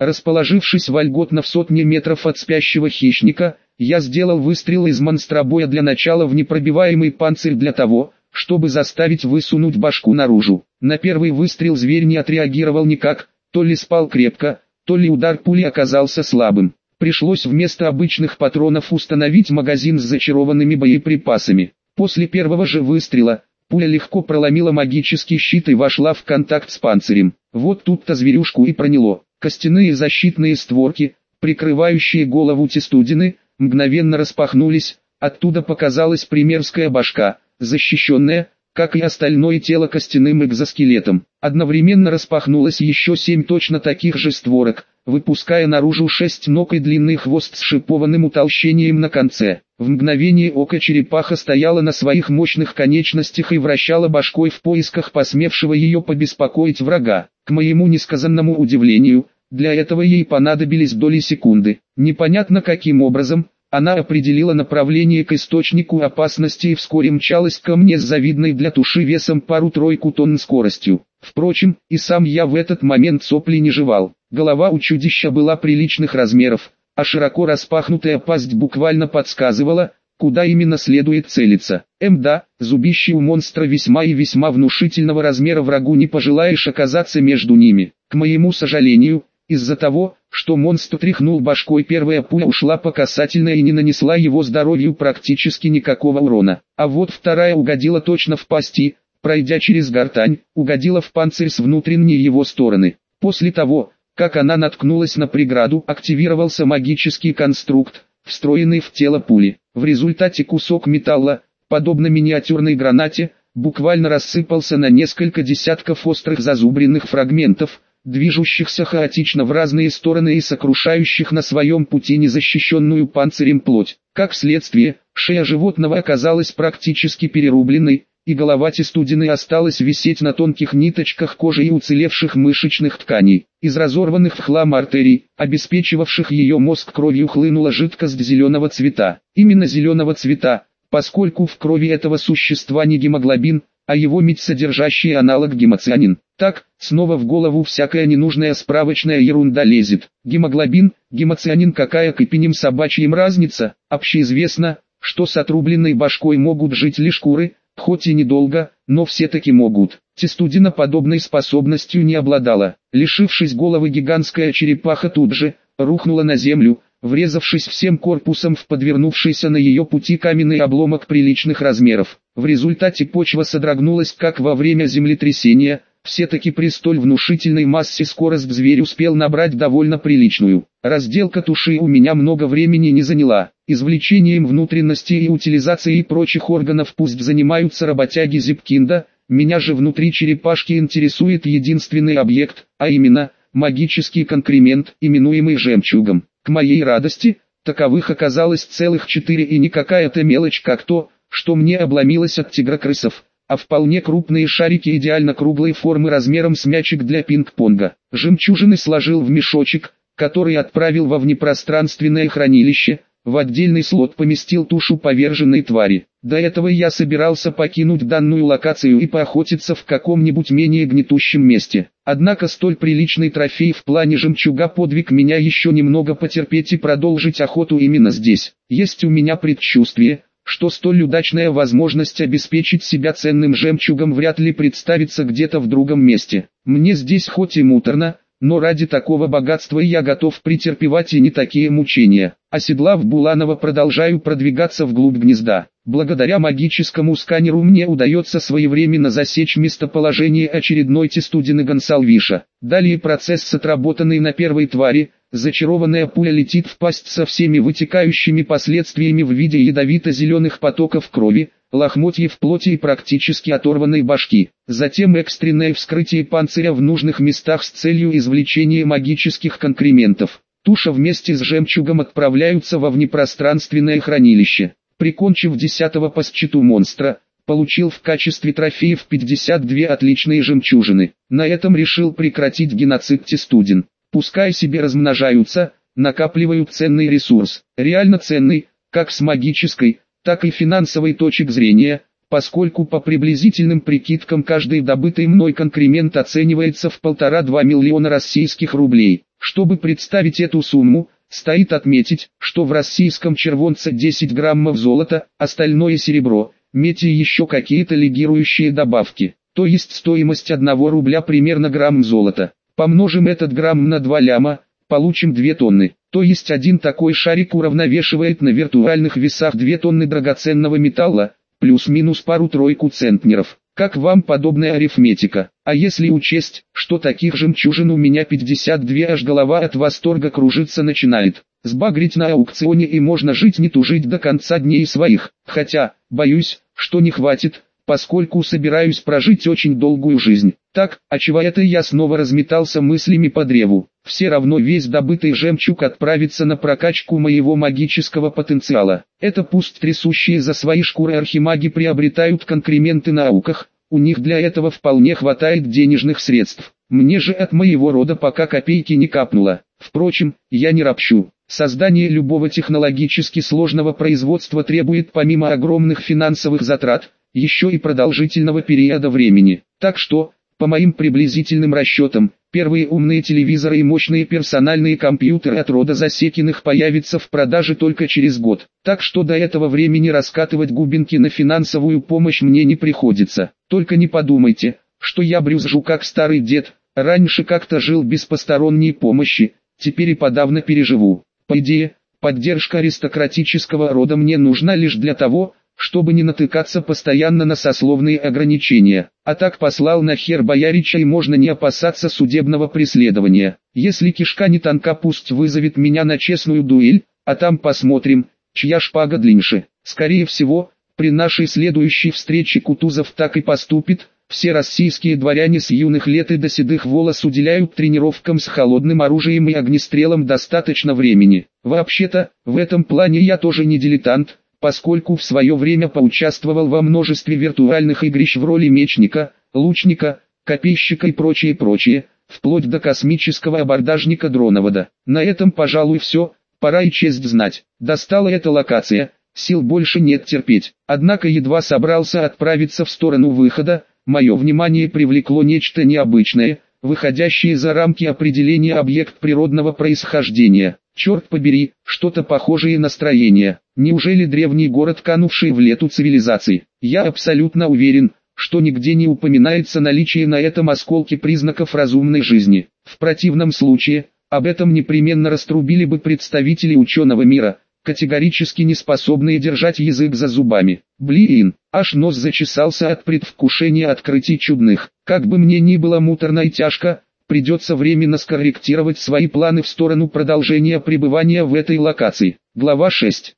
Расположившись вольготно в сотне метров от спящего хищника, я сделал выстрел из монстробоя для начала в непробиваемый панцирь для того, чтобы заставить высунуть башку наружу. На первый выстрел зверь не отреагировал никак, то ли спал крепко, то ли удар пули оказался слабым. Пришлось вместо обычных патронов установить магазин с зачарованными боеприпасами. После первого же выстрела, пуля легко проломила магический щит и вошла в контакт с панцирем. Вот тут-то зверюшку и проняло. Костяные защитные створки, прикрывающие голову Тестудины, мгновенно распахнулись, оттуда показалась примерская башка, защищенная, как и остальное тело, костяным экзоскелетом. Одновременно распахнулось еще 7 точно таких же створок, выпуская наружу 6 ног и длинный хвост с шипованным утолщением на конце. В мгновение ока черепаха стояла на своих мощных конечностях и вращала башкой в поисках посмевшего ее побеспокоить врага. К моему несказанному удивлению, для этого ей понадобились доли секунды. Непонятно каким образом, она определила направление к источнику опасности и вскоре мчалась ко мне с завидной для туши весом пару-тройку тонн скоростью. Впрочем, и сам я в этот момент сопли не жевал. Голова у чудища была приличных размеров, а широко распахнутая пасть буквально подсказывала, куда именно следует целиться. Да, зубище у монстра весьма и весьма внушительного размера, врагу не пожелаешь оказаться между ними. К моему сожалению, из-за того, что монстр тряхнул башкой, первая пуля ушла по касательной и не нанесла его здоровью практически никакого урона. А вот вторая угодила точно в пасти, пройдя через гортань, угодила в панцирь с внутренней его стороны. После того, как она наткнулась на преграду, активировался магический конструкт, встроенный в тело пули. В результате кусок металла, подобно миниатюрной гранате, буквально рассыпался на несколько десятков острых зазубренных фрагментов, движущихся хаотично в разные стороны и сокрушающих на своем пути незащищенную панцирем плоть. Как следствие, шея животного оказалась практически перерубленной, и голова Тестудины осталась висеть на тонких ниточках кожи и уцелевших мышечных тканей. Из разорванных в хлам артерий, обеспечивавших ее мозг кровью, хлынула жидкость зеленого цвета. Именно зеленого цвета, поскольку в крови этого существа не гемоглобин, а его медь содержащий аналог гемоцианин. Так, снова в голову всякая ненужная справочная ерунда лезет. Гемоглобин, гемоцианин, какая к эпиним собачьим разница? Общеизвестно, что с отрубленной башкой могут жить лишь куры, хоть и недолго, но все-таки могут. Тестудина подобной способностью не обладала. Лишившись головы, гигантская черепаха тут же рухнула на землю, врезавшись всем корпусом в подвернувшийся на ее пути каменный обломок приличных размеров. В результате почва содрогнулась, как во время землетрясения. Все-таки при столь внушительной массе скорость зверь успел набрать довольно приличную. Разделка туши у меня много времени не заняла. Извлечением внутренностей и утилизацией прочих органов пусть занимаются работяги Зипкинда, меня же внутри черепашки интересует единственный объект, а именно, магический конкремент, именуемый жемчугом. К моей радости, таковых оказалось целых 4, и не какая-то мелочь, как то, что мне обломилось от тигрокрысов, а вполне крупные шарики идеально круглой формы размером с мячик для пинг-понга. Жемчужины сложил в мешочек, который отправил во внепространственное хранилище, в отдельный слот поместил тушу поверженной твари. До этого я собирался покинуть данную локацию и поохотиться в каком-нибудь менее гнетущем месте. Однако столь приличный трофей в плане жемчуга подвиг меня еще немного потерпеть и продолжить охоту именно здесь. Есть у меня предчувствие, что столь удачная возможность обеспечить себя ценным жемчугом вряд ли представится где-то в другом месте. Мне здесь хоть и муторно, но ради такого богатства я готов претерпевать и не такие мучения. Оседлав Буланова, продолжаю продвигаться вглубь гнезда. Благодаря магическому сканеру мне удается своевременно засечь местоположение очередной Тестудины Гонсалвиша. Далее процесс, отработанный на первой твари. Зачарованная пуля летит в пасть со всеми вытекающими последствиями в виде ядовито-зеленых потоков крови, лохмотьев плоти и практически оторванной башки. Затем экстренное вскрытие панциря в нужных местах с целью извлечения магических конкрементов. Туша вместе с жемчугом отправляются во внепространственное хранилище. Прикончив 10-го по счету монстра, получил в качестве трофеев 52 отличные жемчужины. На этом решил прекратить геноцид Тестудин. Пускай себе размножаются, накапливают ценный ресурс. Реально ценный, как с магической, так и финансовой точек зрения, поскольку по приблизительным прикидкам каждый добытый мной конкремент оценивается в 1,5–2 миллиона российских рублей. Чтобы представить эту сумму, стоит отметить, что в российском червонце 10 граммов золота, остальное серебро, медь и еще какие-то легирующие добавки. То есть стоимость 1 рубля примерно грамм золота. Помножим этот грамм на 2 ляма, получим 2 тонны. То есть один такой шарик уравновешивает на виртуальных весах 2 тонны драгоценного металла, плюс-минус пару-тройку центнеров. Как вам подобная арифметика? А если учесть, что таких жемчужин у меня 52, аж голова от восторга кружиться начинает. Сбагрить на аукционе и можно жить не тужить до конца дней своих. Хотя, боюсь, что не хватит, поскольку собираюсь прожить очень долгую жизнь. Так, а чего это я снова разметался мыслями по древу? Все равно весь добытый жемчуг отправится на прокачку моего магического потенциала. Это пусть трясущие за свои шкуры архимаги приобретают конкременты на науках, у них для этого вполне хватает денежных средств. Мне же от моего рода пока копейки не капнуло. Впрочем, я не ропщу. Создание любого технологически сложного производства требует помимо огромных финансовых затрат, еще и продолжительного периода времени. Так что, по моим приблизительным расчетам, первые умные телевизоры и мощные персональные компьютеры от рода Засекиных появятся в продаже только через год. Так что до этого времени раскатывать губенки на финансовую помощь мне не приходится. Только не подумайте, что я брюзжу как старый дед, раньше как-то жил без посторонней помощи, теперь и подавно переживу. По идее, поддержка аристократического рода мне нужна лишь для того, чтобы не натыкаться постоянно на сословные ограничения. А так послал нахер боярича и можно не опасаться судебного преследования. Если кишка не тонка, пусть вызовет меня на честную дуэль, а там посмотрим, чья шпага длиннее. Скорее всего, при нашей следующей встрече Кутузов так и поступит. Все российские дворяне с юных лет и до седых волос уделяют тренировкам с холодным оружием и огнестрелом достаточно времени. Вообще-то, в этом плане я тоже не дилетант, поскольку в свое время поучаствовал во множестве виртуальных игрищ в роли мечника, лучника, копейщика и прочее, вплоть до космического абордажника дроновода. На этом, пожалуй, все, пора и честь знать. Достала эта локация, сил больше нет терпеть. Однако едва собрался отправиться в сторону выхода, мое внимание привлекло нечто необычное, выходящее за рамки определения объект природного происхождения. Черт побери, что-то похожее на строение. Неужели древний город, канувший в лету цивилизации? Я абсолютно уверен, что нигде не упоминается наличие на этом осколке признаков разумной жизни. В противном случае, об этом непременно раструбили бы представители ученого мира, категорически не способные держать язык за зубами. Блин, аж нос зачесался от предвкушения открытий чудных. Как бы мне ни было муторно и тяжко, придется временно скорректировать свои планы в сторону продолжения пребывания в этой локации. Глава 6.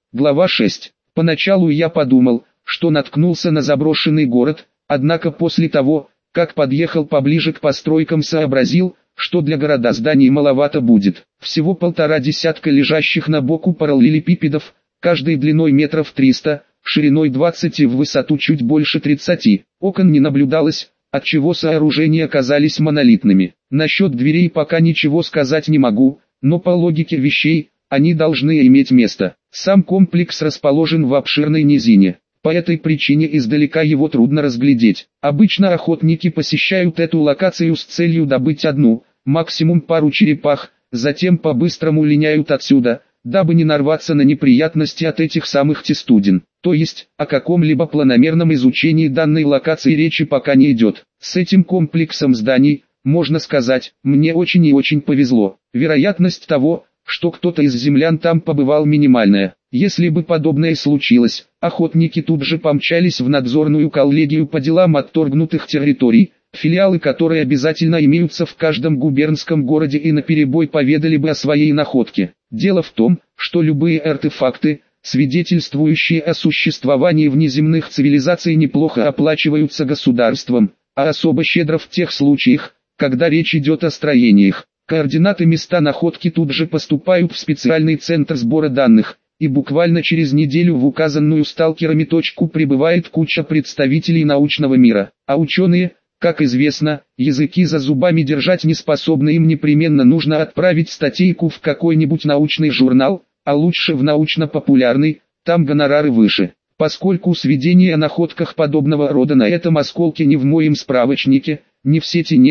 Поначалу я подумал, что наткнулся на заброшенный город, однако после того, как подъехал поближе к постройкам, сообразил, что для города зданий маловато будет. Всего 1,5 десятка лежащих на боку параллелепипедов, каждый длиной метров 300, шириной 20 и в высоту чуть больше 30. Окон не наблюдалось, отчего сооружения казались монолитными. Насчет дверей пока ничего сказать не могу, но по логике вещей, они должны иметь место. Сам комплекс расположен в обширной низине. По этой причине издалека его трудно разглядеть. Обычно охотники посещают эту локацию с целью добыть одну, максимум пару черепах, затем по-быстрому линяют отсюда, дабы не нарваться на неприятности от этих самых тестудин. То есть, о каком-либо планомерном изучении данной локации речи пока не идет. С этим комплексом зданий, можно сказать, мне очень и очень повезло. Вероятность того, что кто-то из землян там побывал, минимальная. Если бы подобное случилось, охотники тут же помчались в надзорную коллегию по делам отторгнутых территорий, филиалы которой обязательно имеются в каждом губернском городе, и наперебой поведали бы о своей находке. Дело в том, что любые артефакты, свидетельствующие о существовании внеземных цивилизаций, неплохо оплачиваются государством, а особо щедро в тех случаях, когда речь идет о строениях. Координаты места находки тут же поступают в специальный центр сбора данных, и буквально через неделю в указанную сталкерами точку прибывает куча представителей научного мира. А ученые, как известно, языки за зубами держать не способны, им непременно нужно отправить статейку в какой-нибудь научный журнал, а лучше в научно-популярный, там гонорары выше. Поскольку сведений о находках подобного рода на этом осколке ни в моем справочнике, ни в сети нет,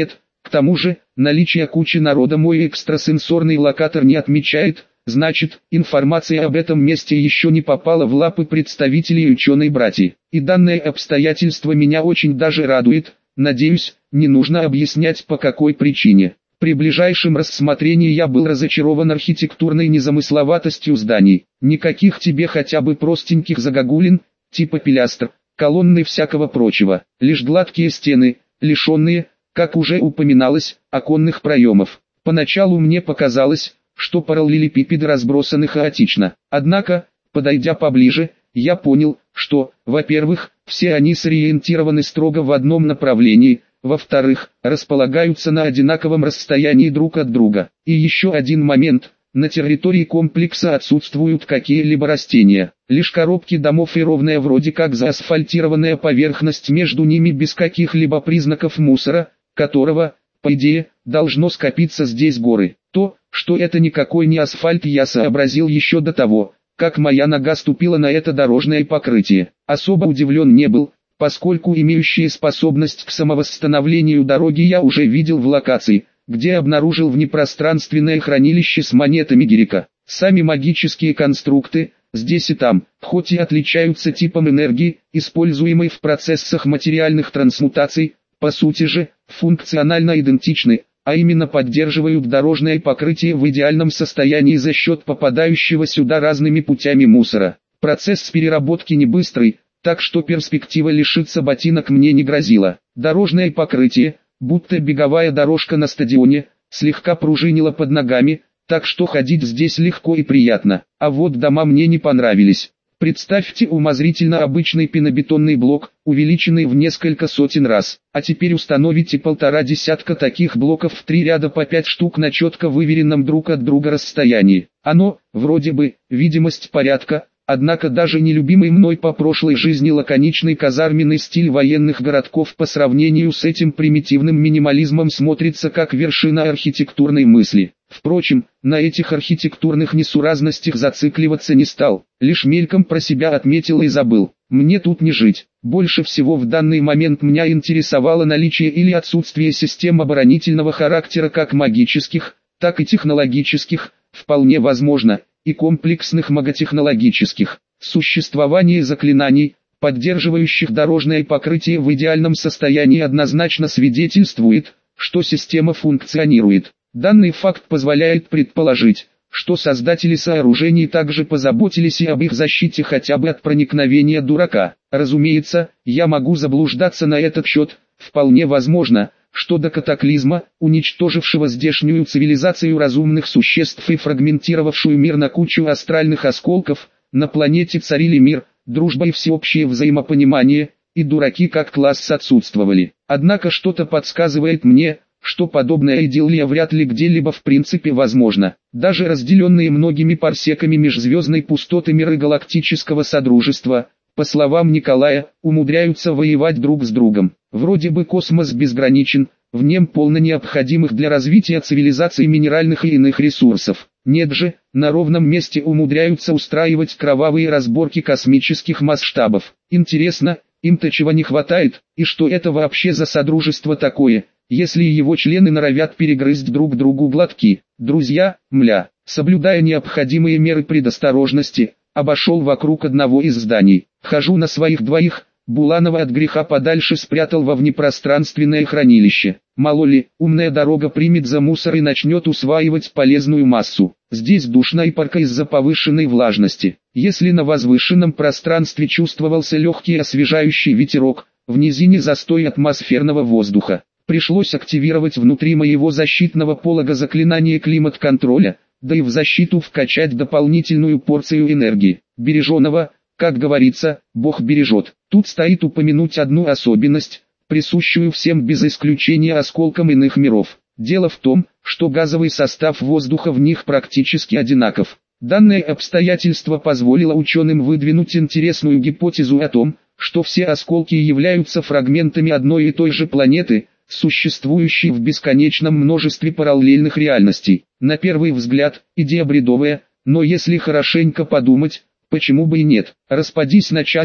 К тому же, наличие кучи народа мой экстрасенсорный локатор не отмечает, значит, информация об этом месте еще не попала в лапы представителей ученой-братьи. И данное обстоятельство меня очень даже радует, надеюсь, не нужно объяснять по какой причине. При ближайшем рассмотрении я был разочарован архитектурной незамысловатостью зданий. Никаких тебе хотя бы простеньких загогулин, типа пилястр, колонны и всякого прочего. Лишь гладкие стены, лишенные, как уже упоминалось, оконных проемов. Поначалу мне показалось, что параллелепипеды разбросаны хаотично. Однако, подойдя поближе, я понял, что, во-первых, все они сориентированы строго в одном направлении, во-вторых, располагаются на одинаковом расстоянии друг от друга. И еще один момент: на территории комплекса отсутствуют какие-либо растения. Лишь коробки домов и ровная вроде как заасфальтированная поверхность между ними без каких-либо признаков мусора, которого, по идее, должно скопиться здесь горы. То, что это никакой не асфальт, я сообразил еще до того, как моя нога ступила на это дорожное покрытие. Особо удивлен не был, поскольку имеющие способность к самовосстановлению дороги я уже видел в локации, где обнаружил внепространственное хранилище с монетами Гирика. Сами магические конструкты, здесь и там, хоть и отличаются типом энергии, используемой в процессах материальных трансмутаций, по сути же, функционально идентичны, а именно поддерживают дорожное покрытие в идеальном состоянии за счет попадающего сюда разными путями мусора. Процесс переработки не быстрый, так что перспектива лишиться ботинок мне не грозила. Дорожное покрытие, будто беговая дорожка на стадионе, слегка пружинило под ногами, так что ходить здесь легко и приятно. А вот дома мне не понравились. Представьте умозрительно обычный пенобетонный блок, увеличенный в несколько сотен раз. А теперь установите 1,5 десятка таких блоков в 3 ряда по 5 штук на четко выверенном друг от друга расстоянии. Оно, вроде бы, видимость порядка, однако даже нелюбимый мной по прошлой жизни лаконичный казарменный стиль военных городков по сравнению с этим примитивным минимализмом смотрится как вершина архитектурной мысли. Впрочем, на этих архитектурных несуразностях зацикливаться не стал, лишь мельком про себя отметил и забыл. Мне тут не жить. Больше всего в данный момент меня интересовало наличие или отсутствие систем оборонительного характера как магических, так и технологических, вполне возможно, и комплексных маготехнологических. Существование заклинаний, поддерживающих дорожное покрытие в идеальном состоянии, однозначно свидетельствует, что система функционирует. Данный факт позволяет предположить, что создатели сооружений также позаботились и об их защите хотя бы от проникновения дурака. Разумеется, я могу заблуждаться на этот счет, вполне возможно, что до катаклизма, уничтожившего здешнюю цивилизацию разумных существ и фрагментировавшую мир на кучу астральных осколков, на планете царили мир, дружба и всеобщее взаимопонимание, и дураки как класс отсутствовали. Однако что-то подсказывает мне, что подобная идиллия вряд ли где-либо в принципе возможна. Даже разделенные многими парсеками межзвездной пустоты миры галактического содружества, по словам Николая, умудряются воевать друг с другом. Вроде бы космос безграничен, в нем полно необходимых для развития цивилизации минеральных и иных ресурсов. Нет же, на ровном месте умудряются устраивать кровавые разборки космических масштабов. Интересно, им-то чего не хватает, и что это вообще за содружество такое, если его члены норовят перегрызть друг другу глотки? Друзья, соблюдая необходимые меры предосторожности, обошел вокруг одного из зданий. Хожу на своих двоих, Буланова от греха подальше спрятал во внепространственное хранилище. Мало ли, умная дорога примет за мусор и начнет усваивать полезную массу. Здесь душно и парко из-за повышенной влажности. Если на возвышенном пространстве чувствовался легкий освежающий ветерок, в низине застой атмосферного воздуха. Пришлось активировать внутри моего защитного полога заклинание климат-контроля, да и в защиту вкачать дополнительную порцию энергии. Береженого, как говорится, Бог бережет. Тут стоит упомянуть одну особенность, присущую всем без исключения осколкам иных миров. Дело в том, что газовый состав воздуха в них практически одинаков. Данное обстоятельство позволило ученым выдвинуть интересную гипотезу о том, что все осколки являются фрагментами одной и той же планеты, существующей в бесконечном множестве параллельных реальностей. На первый взгляд, идея бредовая, но если хорошенько подумать, почему бы и нет? Распадись на части,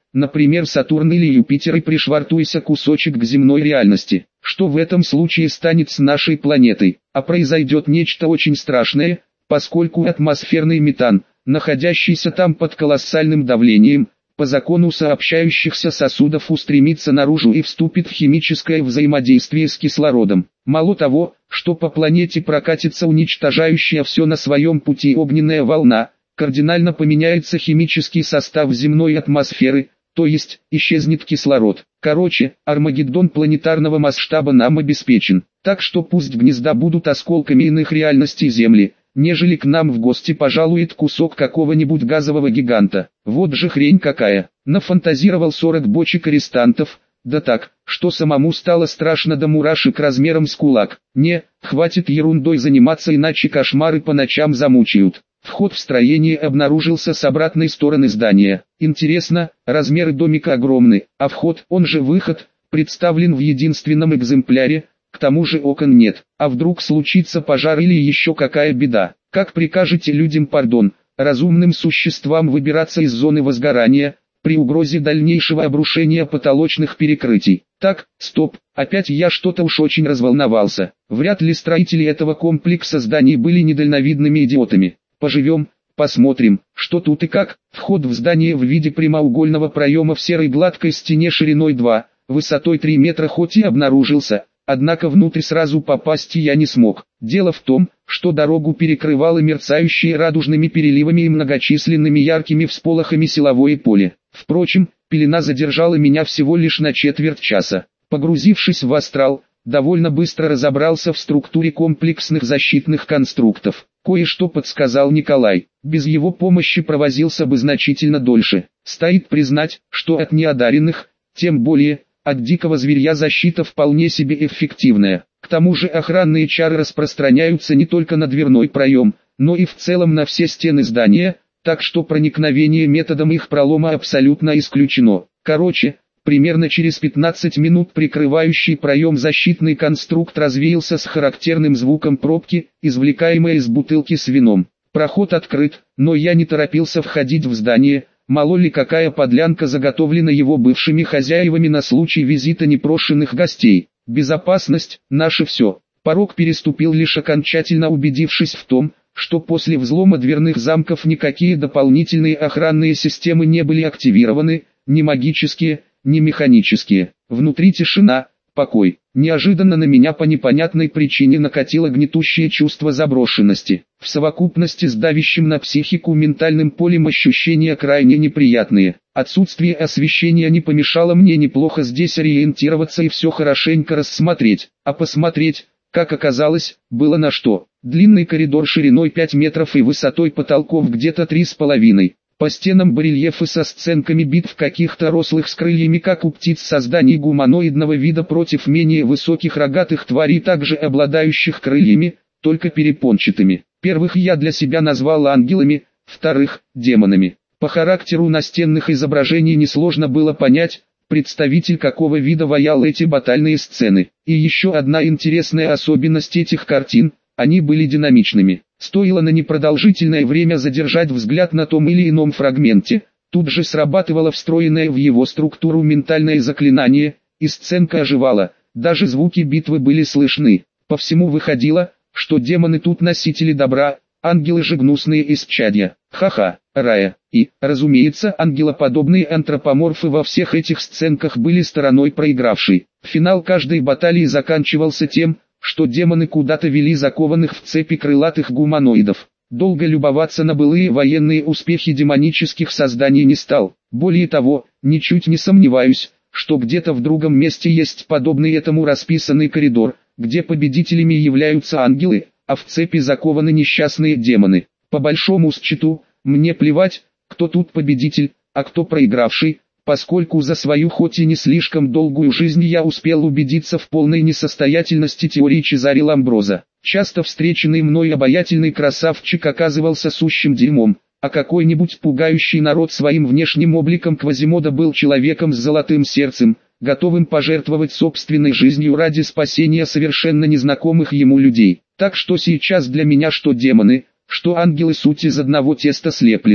например Сатурн или Юпитер, и пришвартуйся кусочек к земной реальности. Что в этом случае станет с нашей планетой? А произойдет нечто очень страшное, поскольку атмосферный метан, находящийся там под колоссальным давлением, по закону сообщающихся сосудов устремится наружу и вступит в химическое взаимодействие с кислородом. Мало того, что по планете прокатится уничтожающая все на своем пути огненная волна, кардинально поменяется химический состав земной атмосферы, то есть исчезнет кислород. Короче, Армагеддон планетарного масштаба нам обеспечен, так что пусть гнезда будут осколками иных реальностей Земли, нежели к нам в гости пожалует кусок какого-нибудь газового гиганта. Вот же хрень какая. Нафантазировал 40 бочек арестантов, да так, что самому стало страшно до мурашек размером с кулак. Не, хватит ерундой заниматься, иначе кошмары по ночам замучают. Вход в строение обнаружился с обратной стороны здания. Интересно, размеры домика огромны, а вход, он же выход, представлен в единственном экземпляре. К тому же окон нет, а вдруг случится пожар или еще какая беда. Как прикажете людям, разумным существам выбираться из зоны возгорания, при угрозе дальнейшего обрушения потолочных перекрытий? Так, стоп, опять я что-то уж очень разволновался. Вряд ли строители этого комплекса зданий были недальновидными идиотами. Поживем, посмотрим, что тут и как. Вход в здание в виде прямоугольного проема в серой гладкой стене шириной 2, высотой 3 метра хоть и обнаружился, однако внутрь сразу попасть я не смог. Дело в том, что дорогу перекрывало мерцающее радужными переливами и многочисленными яркими всполохами силовое поле. Впрочем, пелена задержала меня всего лишь на четверть часа. Погрузившись в астрал, довольно быстро разобрался в структуре комплексных защитных конструктов. Кое-что подсказал Николай. Без его помощи провозился бы значительно дольше. Стоит признать, что от неодаренных, тем более от дикого зверья, защита вполне себе эффективная. К тому же охранные чары распространяются не только на дверной проем, но и в целом на все стены здания, так что проникновение методом их пролома абсолютно исключено. Короче, примерно через 15 минут прикрывающий проем защитный конструкт развеялся с характерным звуком пробки, извлекаемой из бутылки с вином. Проход открыт, но я не торопился входить в здание. Мало ли какая подлянка заготовлена его бывшими хозяевами на случай визита непрошенных гостей. Безопасность – наше все. Порог переступил лишь окончательно убедившись в том, что после взлома дверных замков никакие дополнительные охранные системы не были активированы, ни магические, ни механические. Внутри тишина, покой. Неожиданно на меня по непонятной причине накатило гнетущее чувство заброшенности. В совокупности с давящим на психику ментальным полем ощущения крайне неприятные. Отсутствие освещения не помешало мне неплохо здесь ориентироваться и все хорошенько рассмотреть. А посмотреть, как оказалось, было на что. Длинный коридор шириной 5 метров и высотой потолков где-то 3,5. По стенам барельефы со сценками битв каких-то рослых с крыльями, как у птиц, созданий гуманоидного вида против менее высоких рогатых тварей, также обладающих крыльями, только перепончатыми. Первых я для себя назвал ангелами, вторых – демонами. По характеру настенных изображений несложно было понять, представитель какого вида ваял эти батальные сцены. И еще одна интересная особенность этих картин – они были динамичными. Стоило на непродолжительное время задержать взгляд на том или ином фрагменте, тут же срабатывало встроенное в его структуру ментальное заклинание, и сценка оживала, даже звуки битвы были слышны. По всему выходило, что демоны тут носители добра, ангелы же гнусные исчадья. Ха-ха, рая. И, разумеется, ангелоподобные антропоморфы во всех этих сценках были стороной проигравшей. Финал каждой баталии заканчивался тем, что демоны куда-то вели закованных в цепи крылатых гуманоидов. Долго любоваться на былые военные успехи демонических созданий не стал. Более того, ничуть не сомневаюсь, что где-то в другом месте есть подобный этому расписанный коридор, где победителями являются ангелы, а в цепи закованы несчастные демоны. По большому счету, мне плевать, кто тут победитель, а кто проигравший, поскольку за свою хоть и не слишком долгую жизнь я успел убедиться в полной несостоятельности теории Чезаре Ламброза. Часто встреченный мной обаятельный красавчик оказывался сущим дерьмом, а какой-нибудь пугающий народ своим внешним обликом Квазимода был человеком с золотым сердцем, готовым пожертвовать собственной жизнью ради спасения совершенно незнакомых ему людей. Так что сейчас для меня что демоны, что ангелы суть из одного теста слепленные.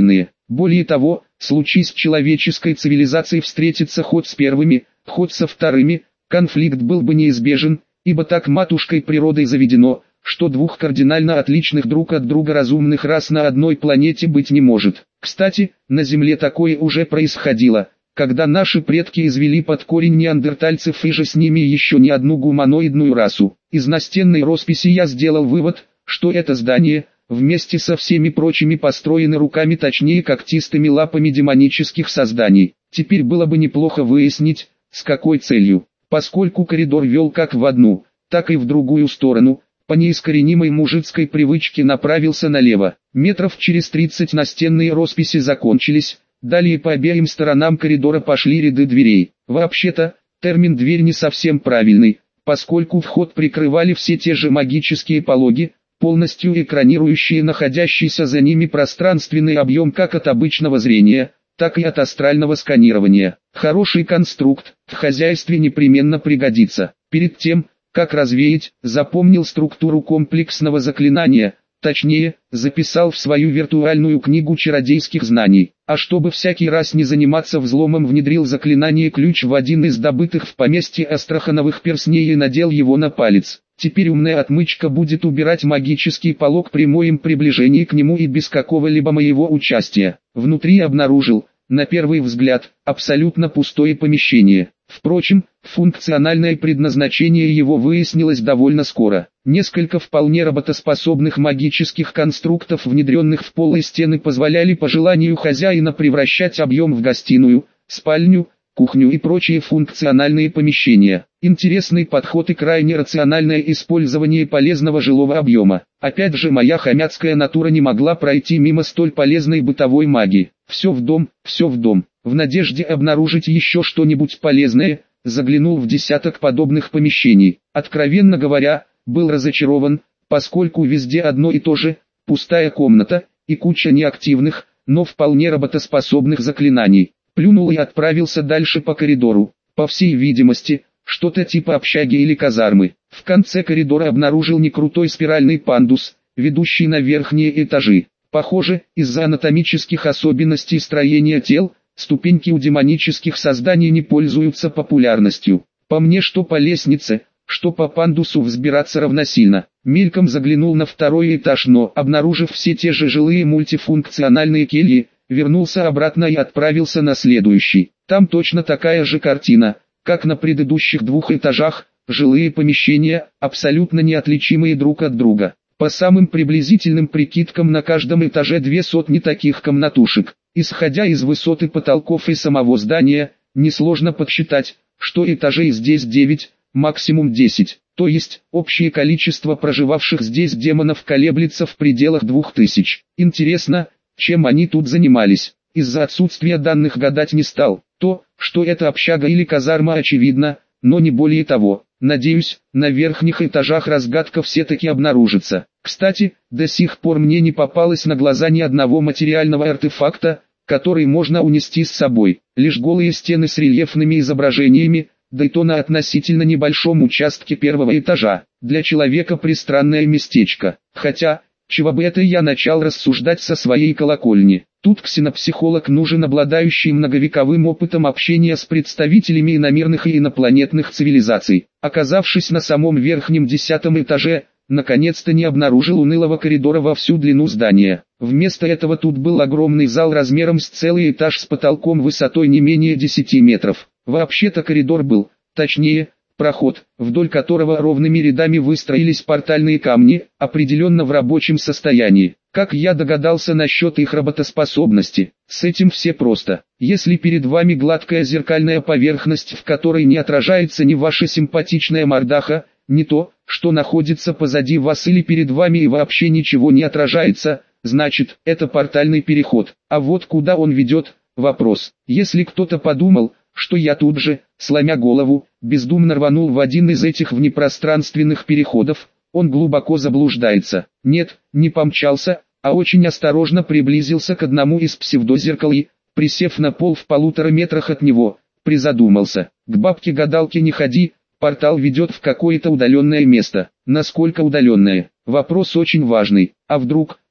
Более того, случись человеческой цивилизации встретиться хоть с первыми, хоть со вторыми, конфликт был бы неизбежен, ибо так матушкой природой заведено, что двух кардинально отличных друг от друга разумных рас на одной планете быть не может. Кстати, на Земле такое уже происходило, когда наши предки извели под корень неандертальцев и же с ними еще не одну гуманоидную расу. Из настенной росписи я сделал вывод, что это здание, вместе со всеми прочими построены руками, точнее когтистыми лапами демонических созданий. Теперь было бы неплохо выяснить, с какой целью, поскольку коридор вел как в одну, так и в другую сторону. По неискоренимой мужицкой привычке направился налево. Метров через 30 настенные росписи закончились, далее по обеим сторонам коридора пошли ряды дверей. Вообще-то, термин «дверь» не совсем правильный, поскольку вход прикрывали все те же магические пологи, полностью экранирующие находящийся за ними пространственный объем как от обычного зрения, так и от астрального сканирования. Хороший конструкт в хозяйстве непременно пригодится. Перед тем, как развеять, запомнил структуру комплексного заклинания, точнее, записал в свою виртуальную книгу чародейских знаний. А чтобы всякий раз не заниматься взломом, внедрил заклинание ключ в один из добытых в поместье Астрахановых перстней и надел его на палец. Теперь умная отмычка будет убирать магический полог при моем приближении к нему и без какого-либо моего участия. Внутри обнаружил, на первый взгляд, абсолютно пустое помещение. Впрочем, функциональное предназначение его выяснилось довольно скоро. Несколько вполне работоспособных магических конструктов, внедренных в пол и стены, позволяли по желанию хозяина превращать объем в гостиную, спальню, кухню и прочие функциональные помещения. Интересный подход и крайне рациональное использование полезного жилого объема. Опять же, моя хомяцкая натура не могла пройти мимо столь полезной бытовой магии. Все в дом, все в дом. В надежде обнаружить еще что-нибудь полезное, заглянул в десяток подобных помещений. Откровенно говоря, был разочарован, поскольку везде одно и то же, пустая комната и куча неактивных, но вполне работоспособных заклинаний. Плюнул и отправился дальше по коридору. По всей видимости, что-то типа общаги или казармы. В конце коридора обнаружил некрутой спиральный пандус, ведущий на верхние этажи. Похоже, из-за анатомических особенностей строения тел, ступеньки у демонических созданий не пользуются популярностью. По мне, что по лестнице, что по пандусу взбираться равносильно. Мельком заглянул на второй этаж, но, обнаружив все те же жилые мультифункциональные кельи, вернулся обратно и отправился на следующий. Там точно такая же картина, как на предыдущих двух этажах, жилые помещения, абсолютно неотличимые друг от друга. По самым приблизительным прикидкам, на каждом этаже 200 таких комнатушек. Исходя из высоты потолков и самого здания, несложно подсчитать, что этажей здесь 9, максимум 10, то есть общее количество проживавших здесь демонов колеблется в пределах 2000. Интересно, чем они тут занимались? Из-за отсутствия данных гадать не стал. То, что это общага или казарма, очевидно, но не более того. Надеюсь, на верхних этажах разгадка все-таки обнаружится. Кстати, до сих пор мне не попалось на глаза ни одного материального артефакта, который можно унести с собой. Лишь голые стены с рельефными изображениями, да и то на относительно небольшом участке первого этажа. Для человека пристранное местечко. Хотя, чего бы это, я начал рассуждать со своей колокольни. Тут ксенопсихолог нужен, обладающий многовековым опытом общения с представителями иномирных и инопланетных цивилизаций. Оказавшись на самом верхнем 10-м этаже, наконец-то не обнаружил унылого коридора во всю длину здания. Вместо этого тут был огромный зал размером с целый этаж с потолком высотой не менее 10 метров. Вообще-то коридор был, точнее, проход, вдоль которого ровными рядами выстроились портальные камни, определенно в рабочем состоянии. Как я догадался насчет их работоспособности? С этим все просто. Если перед вами гладкая зеркальная поверхность, в которой не отражается ни ваша симпатичная мордаха, ни то, что находится позади вас или перед вами, и вообще ничего не отражается, значит, это портальный переход. А вот куда он ведет, вопрос. Если кто-то подумал, что я тут же, сломя голову, бездумно рванул в один из этих внепространственных переходов, он глубоко заблуждается. Нет, не помчался, а очень осторожно приблизился к одному из псевдозеркал и, присев на пол в 1,5 метрах от него, призадумался. К бабке-гадалке не ходи, портал ведет в какое-то удаленное место. Насколько удаленное? Вопрос очень важный. А вдруг,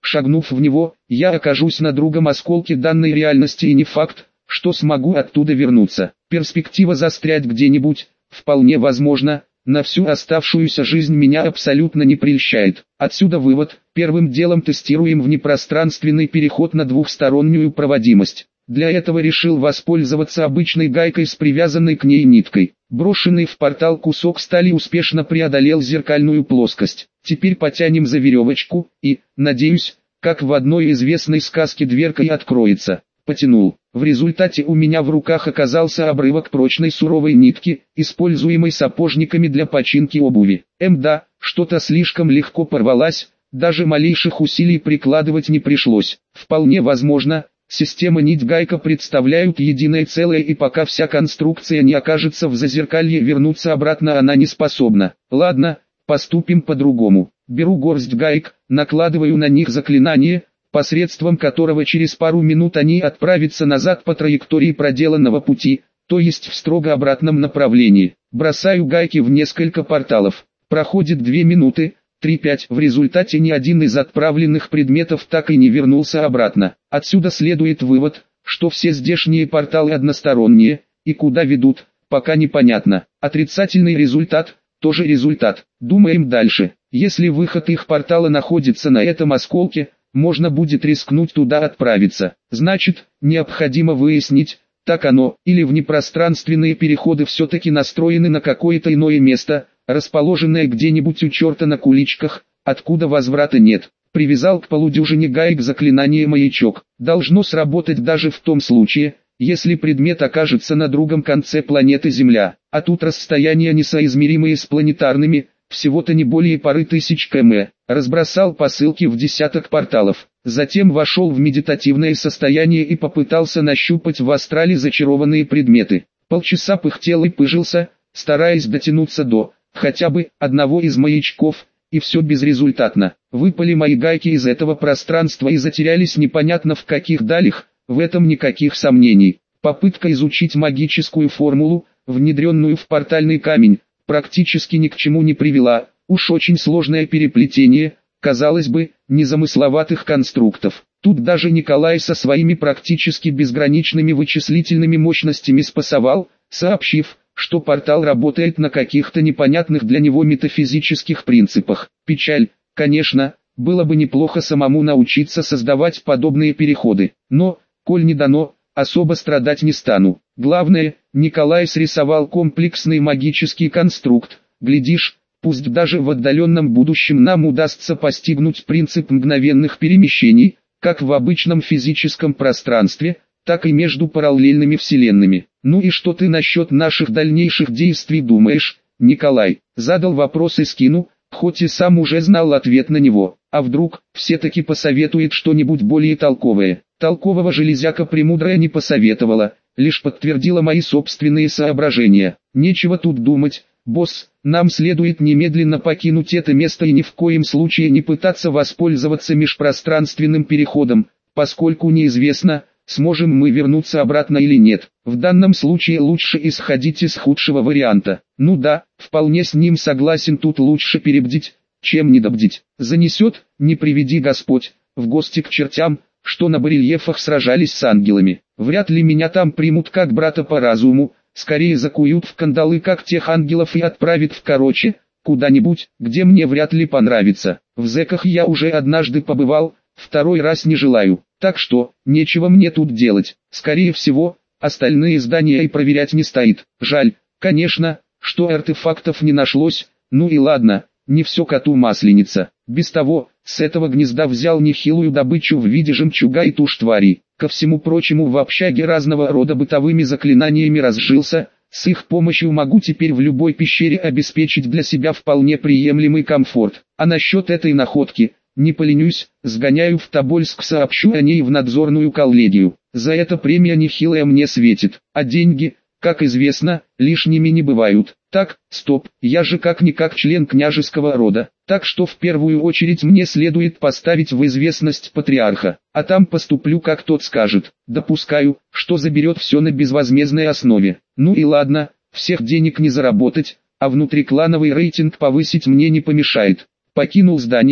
Шагнув в него, я окажусь на другом осколке данной реальности и не факт, что смогу оттуда вернуться. Перспектива застрять где-нибудь, вполне возможно, на всю оставшуюся жизнь меня абсолютно не прельщает. Отсюда вывод: первым делом тестируем внепространственный переход на двухстороннюю проводимость. Для этого решил воспользоваться обычной гайкой с привязанной к ней ниткой. Брошенный в портал кусок стали успешно преодолел зеркальную плоскость. Теперь потянем за веревочку и, надеюсь, как в одной известной сказке, дверка и откроется. Потянул. В результате у меня в руках оказался обрывок прочной суровой нитки, используемой сапожниками для починки обуви. Да, что-то слишком легко порвалась, даже малейших усилий прикладывать не пришлось. Вполне возможно, система нить-гайка представляют единое целое, и пока вся конструкция не окажется в зазеркалье, вернуться обратно она не способна. Ладно, поступим по-другому. Беру горсть гаек, накладываю на них заклинание, посредством которого через пару минут они отправятся назад по траектории проделанного пути, то есть в строго обратном направлении. Бросаю гайки в несколько порталов. Проходит 2 минуты, 3-5, в результате ни один из отправленных предметов так и не вернулся обратно. Отсюда следует вывод, что все здешние порталы односторонние, и куда ведут, пока непонятно. Отрицательный результат – тоже результат. Думаем дальше. Если выход их портала находится на этом осколке, можно будет рискнуть туда отправиться. Значит, необходимо выяснить, так оно, или внепространственные переходы все-таки настроены на какое-то иное место, расположенное где-нибудь у черта на куличках, откуда возврата нет. Привязал к полудюжине гаек заклинание маячок. Должно сработать даже в том случае, если предмет окажется на другом конце планеты Земля, а тут расстояния несоизмеримые с планетарными, всего-то не более пары тысяч км. Разбросал посылки в десяток порталов, затем вошел в медитативное состояние и попытался нащупать в астрале зачарованные предметы. Полчаса пыхтел и пыжился, стараясь дотянуться до, хотя бы, одного из маячков, и все безрезультатно. Выпали мои гайки из этого пространства и затерялись непонятно в каких далях, в этом никаких сомнений. Попытка изучить магическую формулу, внедренную в портальный камень, практически ни к чему не привела. Уж очень сложное переплетение, казалось бы, незамысловатых конструктов. Тут даже Николай со своими практически безграничными вычислительными мощностями спасовал, сообщив, что портал работает на каких-то непонятных для него метафизических принципах. Печаль, конечно, было бы неплохо самому научиться создавать подобные переходы, но, коль не дано, особо страдать не стану. Главное, Николай срисовал комплексный магический конструкт, глядишь, пусть даже в отдаленном будущем нам удастся постигнуть принцип мгновенных перемещений, как в обычном физическом пространстве, так и между параллельными вселенными. Ну и что ты насчет наших дальнейших действий думаешь, Николай? Задал вопрос Искину, хоть и сам уже знал ответ на него. А вдруг, все-таки посоветует что-нибудь более толковое? Толкового железяка премудрая не посоветовала, лишь подтвердила мои собственные соображения. Нечего тут думать, босс, нам следует немедленно покинуть это место и ни в коем случае не пытаться воспользоваться межпространственным переходом, поскольку неизвестно, сможем мы вернуться обратно или нет. В данном случае лучше исходить из худшего варианта. Ну да, вполне с ним согласен, тут лучше перебдить, чем недобдить. Занесет, не приведи Господь, в гости к чертям, что на барельефах сражались с ангелами. Вряд ли меня там примут как брата по разуму, скорее закуют в кандалы как тех ангелов и отправят в короче, куда-нибудь, где мне вряд ли понравится. В зэках я уже однажды побывал, второй раз не желаю, так что, нечего мне тут делать. Скорее всего, остальные здания и проверять не стоит. Жаль, конечно, что артефактов не нашлось, ну и ладно, не все коту масленица. Без того, с этого гнезда взял нехилую добычу в виде жемчуга и тушь твари. Ко всему прочему, в общаге разного рода бытовыми заклинаниями разжился, с их помощью могу теперь в любой пещере обеспечить для себя вполне приемлемый комфорт. А насчет этой находки, не поленюсь, сгоняю в Тобольск, сообщу о ней в надзорную коллегию. За это премия нехилая мне светит, а деньги, как известно, лишними не бывают. Так, стоп, я же как-никак член княжеского рода, так что в первую очередь мне следует поставить в известность патриарха, а там поступлю как тот скажет. Допускаю, что заберет все на безвозмездной основе. Ну и ладно, всех денег не заработать, а внутриклановый рейтинг повысить мне не помешает. Покинул здание,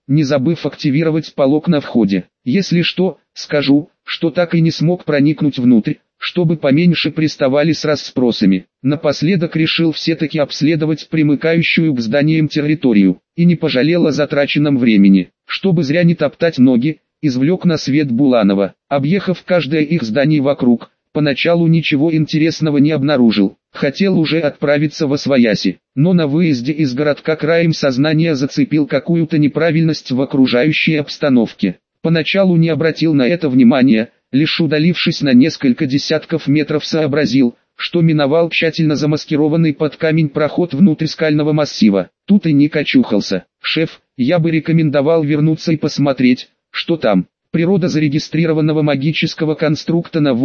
не забыв активировать полог на входе. Если что, скажу, что так и не смог проникнуть внутрь, чтобы поменьше приставали с расспросами. Напоследок решил все-таки обследовать примыкающую к зданиям территорию, и не пожалел о затраченном времени. Чтобы зря не топтать ноги, извлек на свет Буланова. Объехав каждое их здание вокруг, поначалу ничего интересного не обнаружил. Хотел уже отправиться восвояси, но на выезде из городка краем сознания зацепил какую-то неправильность в окружающей обстановке. Поначалу не обратил на это внимания, лишь удалившись на несколько десятков метров сообразил, что миновал тщательно замаскированный под камень проход внутрь скального массива. Тут и Ник очухался. «Шеф, я бы рекомендовал вернуться и посмотреть, что там». Природа зарегистрированного магического конструкта на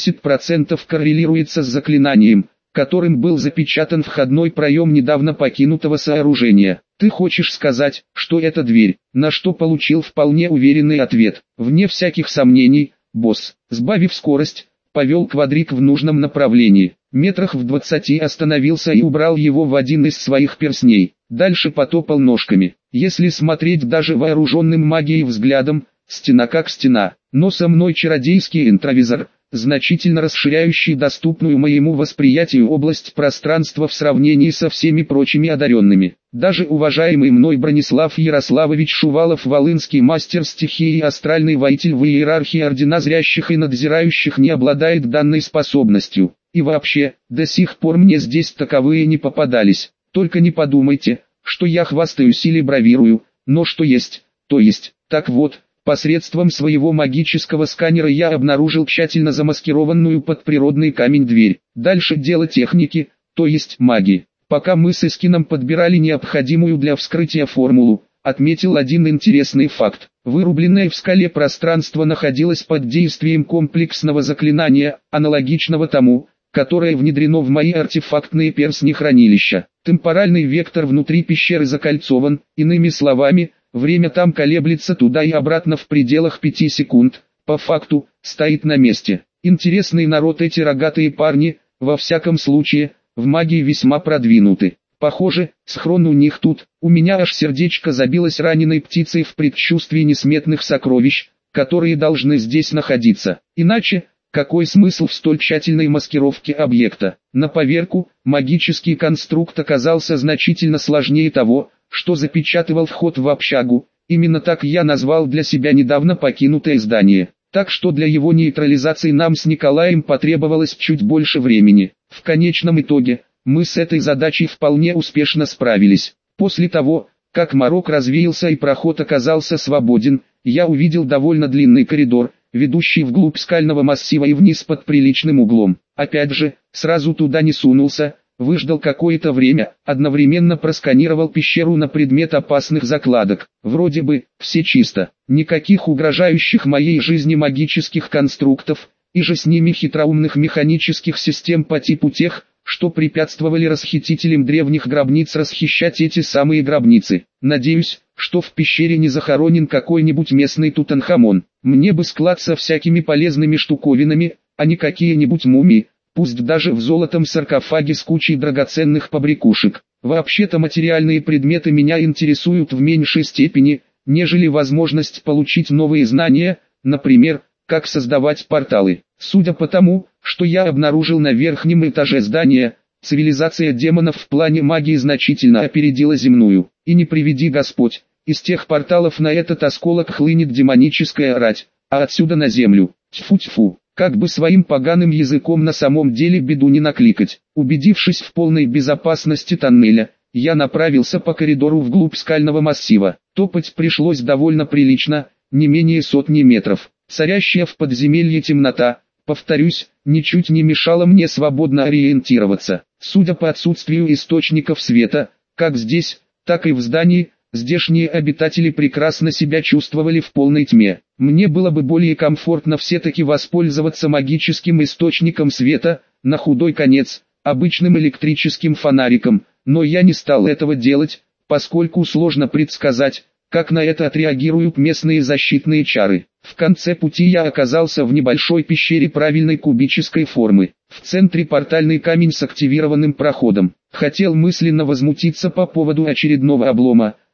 80% коррелируется с заклинанием, которым был запечатан входной проем недавно покинутого сооружения. «Ты хочешь сказать, что это дверь?» На что получил вполне уверенный ответ. «Вне всяких сомнений, босс». Сбавив скорость, повел квадрик в нужном направлении. Метрах в 20 остановился и убрал его в один из своих перстней. Дальше потопал ножками. Если смотреть даже вооруженным магией взглядом, стена как стена, но со мной чародейский интровизор, значительно расширяющий доступную моему восприятию область пространства в сравнении со всеми прочими одаренными. Даже уважаемый мной Бронислав Ярославович Шувалов-Волынский мастер стихии и астральный воитель в иерархии ордена зрящих и надзирающих не обладает данной способностью. И вообще, до сих пор мне здесь таковые не попадались. Только не подумайте, что я хвастаюсь или бравирую, но что есть, то есть. Так вот, посредством своего магического сканера я обнаружил тщательно замаскированную под природный камень дверь. Дальше дело техники, то есть магии. Пока мы с Искином подбирали необходимую для вскрытия формулу, отметил один интересный факт. Вырубленное в скале пространство находилось под действием комплексного заклинания, аналогичного тому, которое внедрено в мои артефактные перстни хранилища. Темпоральный вектор внутри пещеры закольцован, иными словами, время там колеблется туда и обратно в пределах 5 секунд, по факту, стоит на месте. Интересный народ эти рогатые парни, во всяком случае, в магии весьма продвинуты. Похоже, схрон у них тут, у меня аж сердечко забилось раненой птицей в предчувствии несметных сокровищ, которые должны здесь находиться. Иначе, какой смысл в столь тщательной маскировке объекта? На поверку, магический конструкт оказался значительно сложнее того, что запечатывал вход в общагу. Именно так я назвал для себя недавно покинутое здание. Так что для его нейтрализации нам с Николаем потребовалось чуть больше времени. В конечном итоге, мы с этой задачей вполне успешно справились. После того, как морок развеялся и проход оказался свободен, я увидел довольно длинный коридор, ведущий вглубь скального массива и вниз под приличным углом. Опять же, сразу туда не сунулся, выждал какое-то время, одновременно просканировал пещеру на предмет опасных закладок. Вроде бы, все чисто, никаких угрожающих моей жизни магических конструктов, и же с ними хитроумных механических систем по типу тех, что препятствовали расхитителям древних гробниц расхищать эти самые гробницы. Надеюсь, что в пещере не захоронен какой-нибудь местный Тутанхамон. Мне бы склад со всякими полезными штуковинами, а не какие-нибудь мумии, пусть даже в золотом саркофаге с кучей драгоценных побрякушек. Вообще-то материальные предметы меня интересуют в меньшей степени, нежели возможность получить новые знания, например, как создавать порталы. Судя по тому, что я обнаружил на верхнем этаже здания, цивилизация демонов в плане магии значительно опередила земную. И не приведи Господь, из тех порталов на этот осколок хлынет демоническая рать, а отсюда на землю. Тьфу-тьфу, как бы своим поганым языком на самом деле беду не накликать. Убедившись в полной безопасности тоннеля, я направился по коридору вглубь скального массива. Топать пришлось довольно прилично, не менее 100 метров. Царящая в подземелье темнота, повторюсь, ничуть не мешала мне свободно ориентироваться. Судя по отсутствию источников света, как здесь, так и в здании, здешние обитатели прекрасно себя чувствовали в полной тьме. Мне было бы более комфортно все-таки воспользоваться магическим источником света, на худой конец, обычным электрическим фонариком, но я не стал этого делать, поскольку сложно предсказать, как на это отреагируют местные защитные чары. В конце пути я оказался в небольшой пещере правильной кубической формы. В центре портальный камень с активированным проходом. Хотел мысленно возмутиться по поводу очередного облома,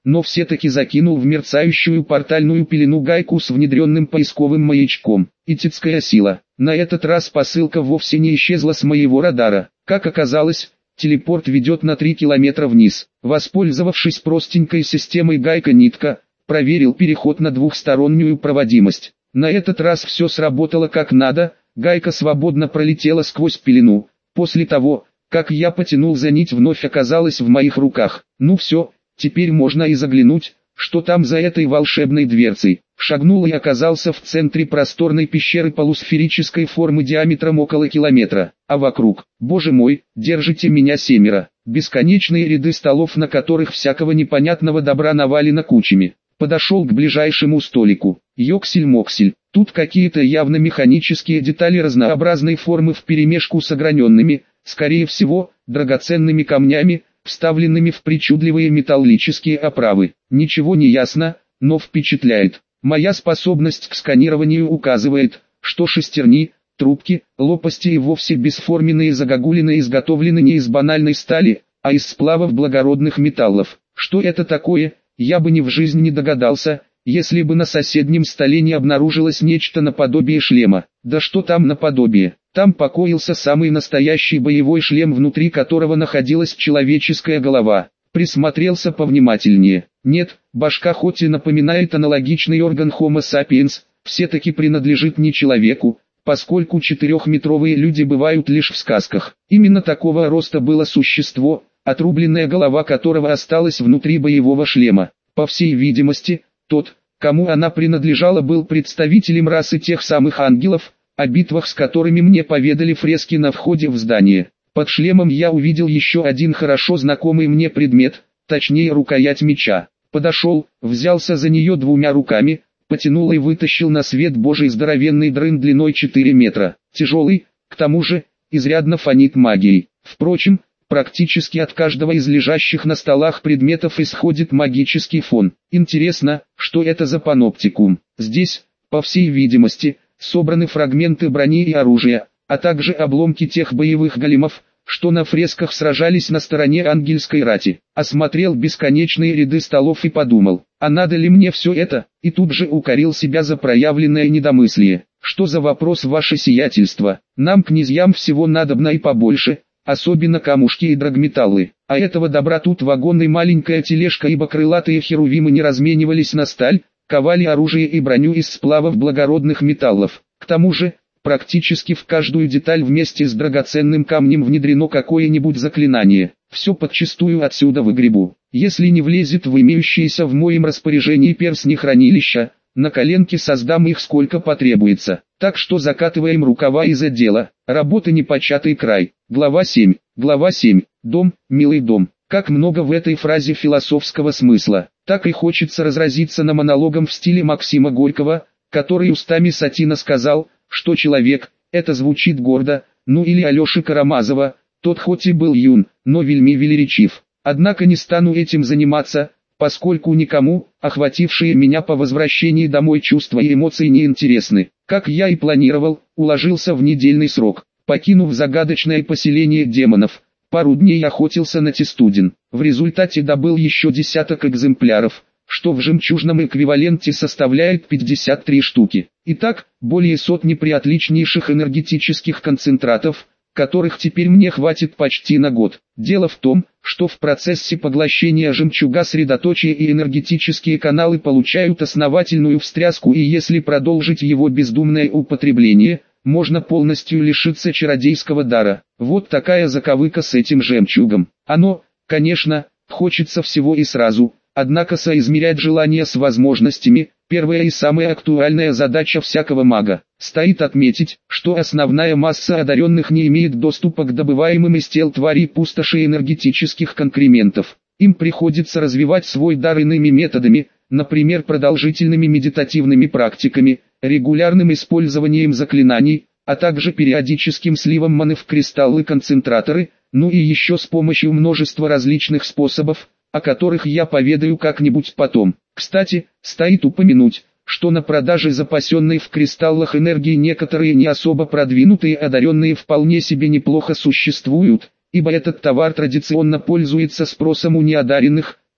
но все-таки закинул в мерцающую портальную пелену гайку с внедренным поисковым маячком. Итицкая сила. На этот раз посылка вовсе не исчезла с моего радара. Как оказалось, телепорт ведет на 3 километра вниз. Воспользовавшись простенькой системой гайка-нитка, проверил переход на двухстороннюю проводимость. На этот раз все сработало как надо, гайка свободно пролетела сквозь пелену. После того, как я потянул за нить, вновь оказалась в моих руках. Ну все, теперь можно и заглянуть, что там за этой волшебной дверцей. Шагнул и оказался в центре просторной пещеры полусферической формы диаметром около километра. А вокруг, боже мой, держите меня семеро. Бесконечные ряды столов, на которых всякого непонятного добра навалено кучами. Подошел к ближайшему столику. Йоксель-моксель. Тут какие-то явно механические детали разнообразной формы вперемешку с ограненными, скорее всего, драгоценными камнями, вставленными в причудливые металлические оправы. Ничего не ясно, но впечатляет. Моя способность к сканированию указывает, что шестерни, трубки, лопасти и вовсе бесформенные загогулины изготовлены не из банальной стали, а из сплавов благородных металлов. Что это такое, я бы ни в жизнь не догадался, если бы на соседнем столе не обнаружилось нечто наподобие шлема. Да что там наподобие? Там покоился самый настоящий боевой шлем, внутри которого находилась человеческая голова. Присмотрелся повнимательнее. Нет, башка хоть и напоминает аналогичный орган Homo sapiens, все-таки принадлежит не человеку, поскольку 4-метровые люди бывают лишь в сказках. Именно такого роста было существо, отрубленная голова которого осталась внутри боевого шлема. По всей видимости, тот, кому она принадлежала, был представителем расы тех самых ангелов, о битвах с которыми мне поведали фрески на входе в здание. Под шлемом я увидел еще один хорошо знакомый мне предмет, точнее рукоять меча. Подошел, взялся за нее двумя руками, потянул и вытащил на свет Божий здоровенный дрын длиной 4 метра. Тяжелый, к тому же, изрядно фонит магией. Впрочем, практически от каждого из лежащих на столах предметов исходит магический фон. Интересно, что это за паноптикум. Здесь, по всей видимости, собраны фрагменты брони и оружия, а также обломки тех боевых големов, что на фресках сражались на стороне ангельской рати. Осмотрел бесконечные ряды столов и подумал, а надо ли мне все это, и тут же укорил себя за проявленное недомыслие. Что за вопрос, ваше сиятельство? Нам, князьям, всего надобно и побольше, особенно камушки и драгметаллы. А этого добра тут вагон и маленькая тележка, ибо крылатые херувимы не разменивались на сталь, ковали оружие и броню из сплавов благородных металлов. К тому же, практически в каждую деталь вместе с драгоценным камнем внедрено какое-нибудь заклинание. Все подчистую отсюда выгребу. Если не влезет в имеющиеся в моем распоряжении перстни хранилища, на коленке создам их сколько потребуется. Так что закатываем рукава и за дело. Работа непочатый край. Глава 7. Глава 7. Дом, милый дом. Как много в этой фразе философского смысла. Так и хочется разразиться на монологом в стиле Максима Горького, который устами Сатина сказал, что человек, это звучит гордо, ну или Алеши Карамазова, тот хоть и был юн, но вельми велеречив. Однако не стану этим заниматься, поскольку никому, охватившие меня по возвращении домой чувства и эмоции, не интересны. Как я и планировал, уложился в недельный срок. Покинув загадочное поселение демонов, пару дней охотился на Тестудин. В результате добыл еще десяток экземпляров, что в жемчужном эквиваленте составляет 53 штуки. Итак, более сотни приотличнейших энергетических концентратов, которых теперь мне хватит почти на год. Дело в том, что в процессе поглощения жемчуга средоточие и энергетические каналы получают основательную встряску, и если продолжить его бездумное употребление, можно полностью лишиться чародейского дара. Вот такая заковыка с этим жемчугом. Оно, конечно, хочется всего и сразу, однако соизмерять желания с возможностями – первая и самая актуальная задача всякого мага. Стоит отметить, что основная масса одаренных не имеет доступа к добываемым из тел тварей пустоши энергетических конкрементов. Им приходится развивать свой дар иными методами, например продолжительными медитативными практиками, регулярным использованием заклинаний, а также периодическим сливом маны в кристаллы-концентраторы, ну и еще с помощью множества различных способов, о которых я поведаю как-нибудь потом. Кстати, стоит упомянуть, что на продаже запасенной в кристаллах энергии некоторые не особо продвинутые одаренные вполне себе неплохо существуют, ибо этот товар традиционно пользуется спросом у неодаренных,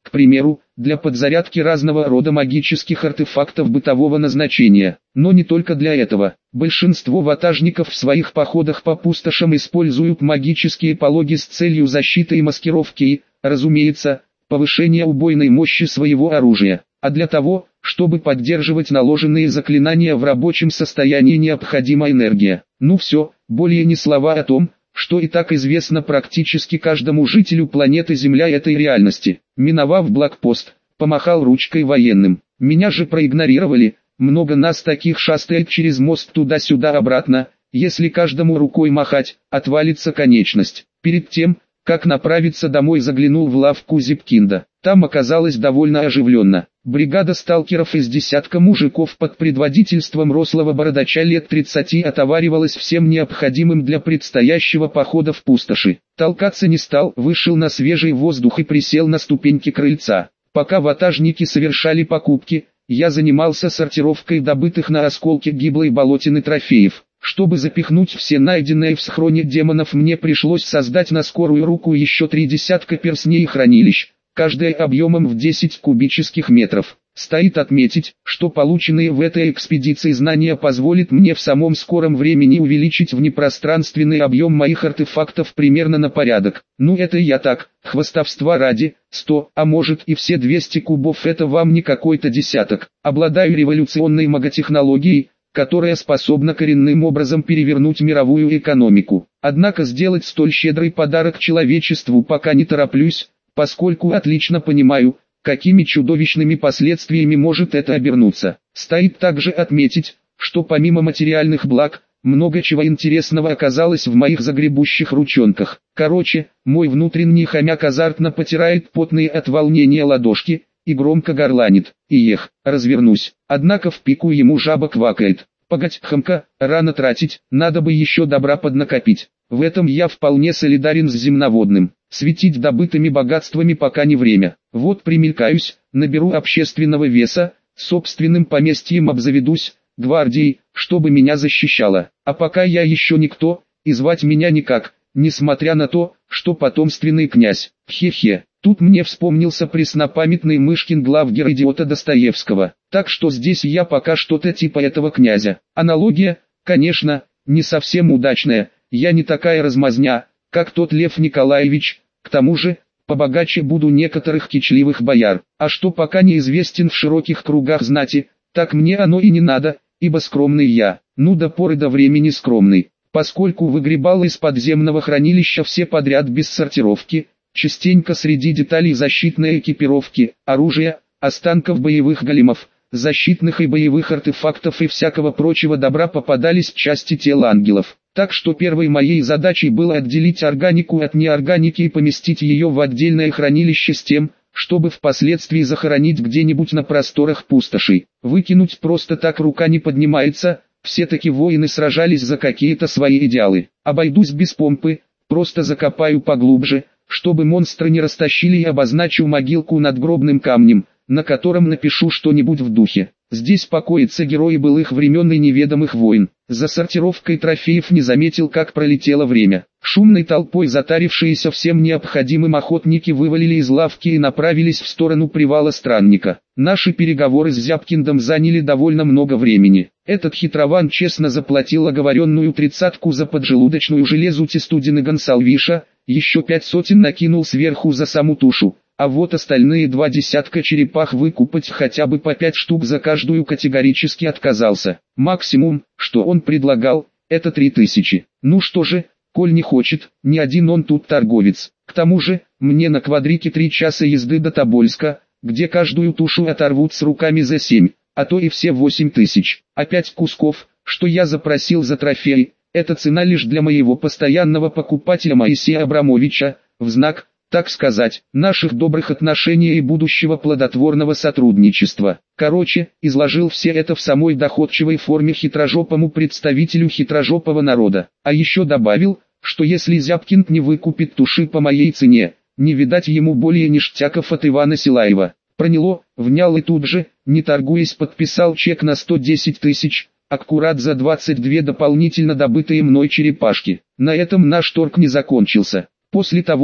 к примеру, для подзарядки разного рода магических артефактов бытового назначения. Но не только для этого. Большинство ватажников в своих походах по пустошам используют магические пологи с целью защиты и маскировки и, разумеется, повышения убойной мощи своего оружия. А для того, чтобы поддерживать наложенные заклинания в рабочем состоянии, необходима энергия. Ну все, более ни слова о том, что и так известно практически каждому жителю планеты Земля этой реальности. Миновав блокпост, помахал ручкой военным. Меня же проигнорировали, много нас таких шастает через мост туда-сюда обратно, если каждому рукой махать, отвалится конечность. Перед тем, как направиться домой, заглянул в лавку Зипкинда. Там оказалось довольно оживленно. Бригада сталкеров из десятка мужиков под предводительством рослого бородача лет 30 отоваривалась всем необходимым для предстоящего похода в пустоши. Толкаться не стал, вышел на свежий воздух и присел на ступеньки крыльца. Пока ватажники совершали покупки, я занимался сортировкой добытых на осколке гиблой болотины трофеев. Чтобы запихнуть все найденные в схроне демонов, мне пришлось создать на скорую руку еще 3 десятка перстней и хранилищ, каждая объемом в 10 кубических метров. Стоит отметить, что полученные в этой экспедиции знания позволят мне в самом скором времени увеличить внепространственный объем моих артефактов примерно на порядок. Ну это я так, хвастовства ради, 100, а может и все 200 кубов, это вам не какой-то десяток. Обладаю революционной маготехнологией, которая способна коренным образом перевернуть мировую экономику. Однако сделать столь щедрый подарок человечеству пока не тороплюсь, поскольку отлично понимаю, какими чудовищными последствиями может это обернуться. Стоит также отметить, что помимо материальных благ, много чего интересного оказалось в моих загребущих ручонках. Короче, мой внутренний хомяк азартно потирает потные от волнения ладошки и громко горланит. Иех, развернусь. Однако в пику ему жаба квакает. Погодь, хамка, рано тратить, надо бы еще добра поднакопить. В этом я вполне солидарен с земноводным. Светить добытыми богатствами пока не время. Вот примелькаюсь, наберу общественного веса, собственным поместьем обзаведусь, гвардией, чтобы меня защищала. А пока я еще никто, и звать меня никак, несмотря на то, что потомственный князь. Хе-хе. Тут мне вспомнился преснопамятный Мышкин главгер идиота Достоевского. Так что здесь я пока что-то типа этого князя. Аналогия, конечно, не совсем удачная. Я не такая размазня, как тот Лев Николаевич. К тому же, побогаче буду некоторых кичливых бояр. А что пока неизвестен в широких кругах знати, так мне оно и не надо, ибо скромный я. Ну до поры до времени скромный. Поскольку выгребал из подземного хранилища все подряд без сортировки, частенько среди деталей защитной экипировки, оружия, останков боевых големов, защитных и боевых артефактов и всякого прочего добра попадались части тел ангелов. Так что первой моей задачей было отделить органику от неорганики и поместить ее в отдельное хранилище с тем, чтобы впоследствии захоронить где-нибудь на просторах пустошей. Выкинуть просто так рука не поднимается, все-таки воины сражались за какие-то свои идеалы. Обойдусь без помпы, просто закопаю поглубже, чтобы монстры не растащили, и обозначу могилку надгробным камнем, на котором напишу что-нибудь в духе: здесь покоятся герои былых времен и неведомых войн. За сортировкой трофеев не заметил, как пролетело время. Шумной толпой затарившиеся всем необходимым охотники вывалили из лавки и направились в сторону привала Странника. Наши переговоры с Зяпкиндом заняли довольно много времени. Этот хитрован честно заплатил оговоренную 30-ку за поджелудочную железу Студины Гонсалвиша, еще 5 сотен накинул сверху за саму тушу, а вот остальные 2 десятка черепах выкупать хотя бы по 5 штук за каждую категорически отказался. Максимум, что он предлагал, это 3000. Ну что же, коль не хочет, не один он тут торговец. К тому же, мне на квадрике 3 часа езды до Тобольска, где каждую тушу оторвут с руками за 7, а то и все 8000. А 5 кусков, что я запросил за трофей, это цена лишь для моего постоянного покупателя Моисея Абрамовича, в знак, так сказать, наших добрых отношений и будущего плодотворного сотрудничества. Короче, изложил все это в самой доходчивой форме хитрожопому представителю хитрожопого народа. А еще добавил, что если Зяпкинд не выкупит туши по моей цене, не видать ему более ништяков от Ивана Силаева. Проняло, внял и тут же, не торгуясь, подписал чек на 110 тысяч, аккурат за 22 дополнительно добытые мной черепашки. На этом наш торг не закончился. После того,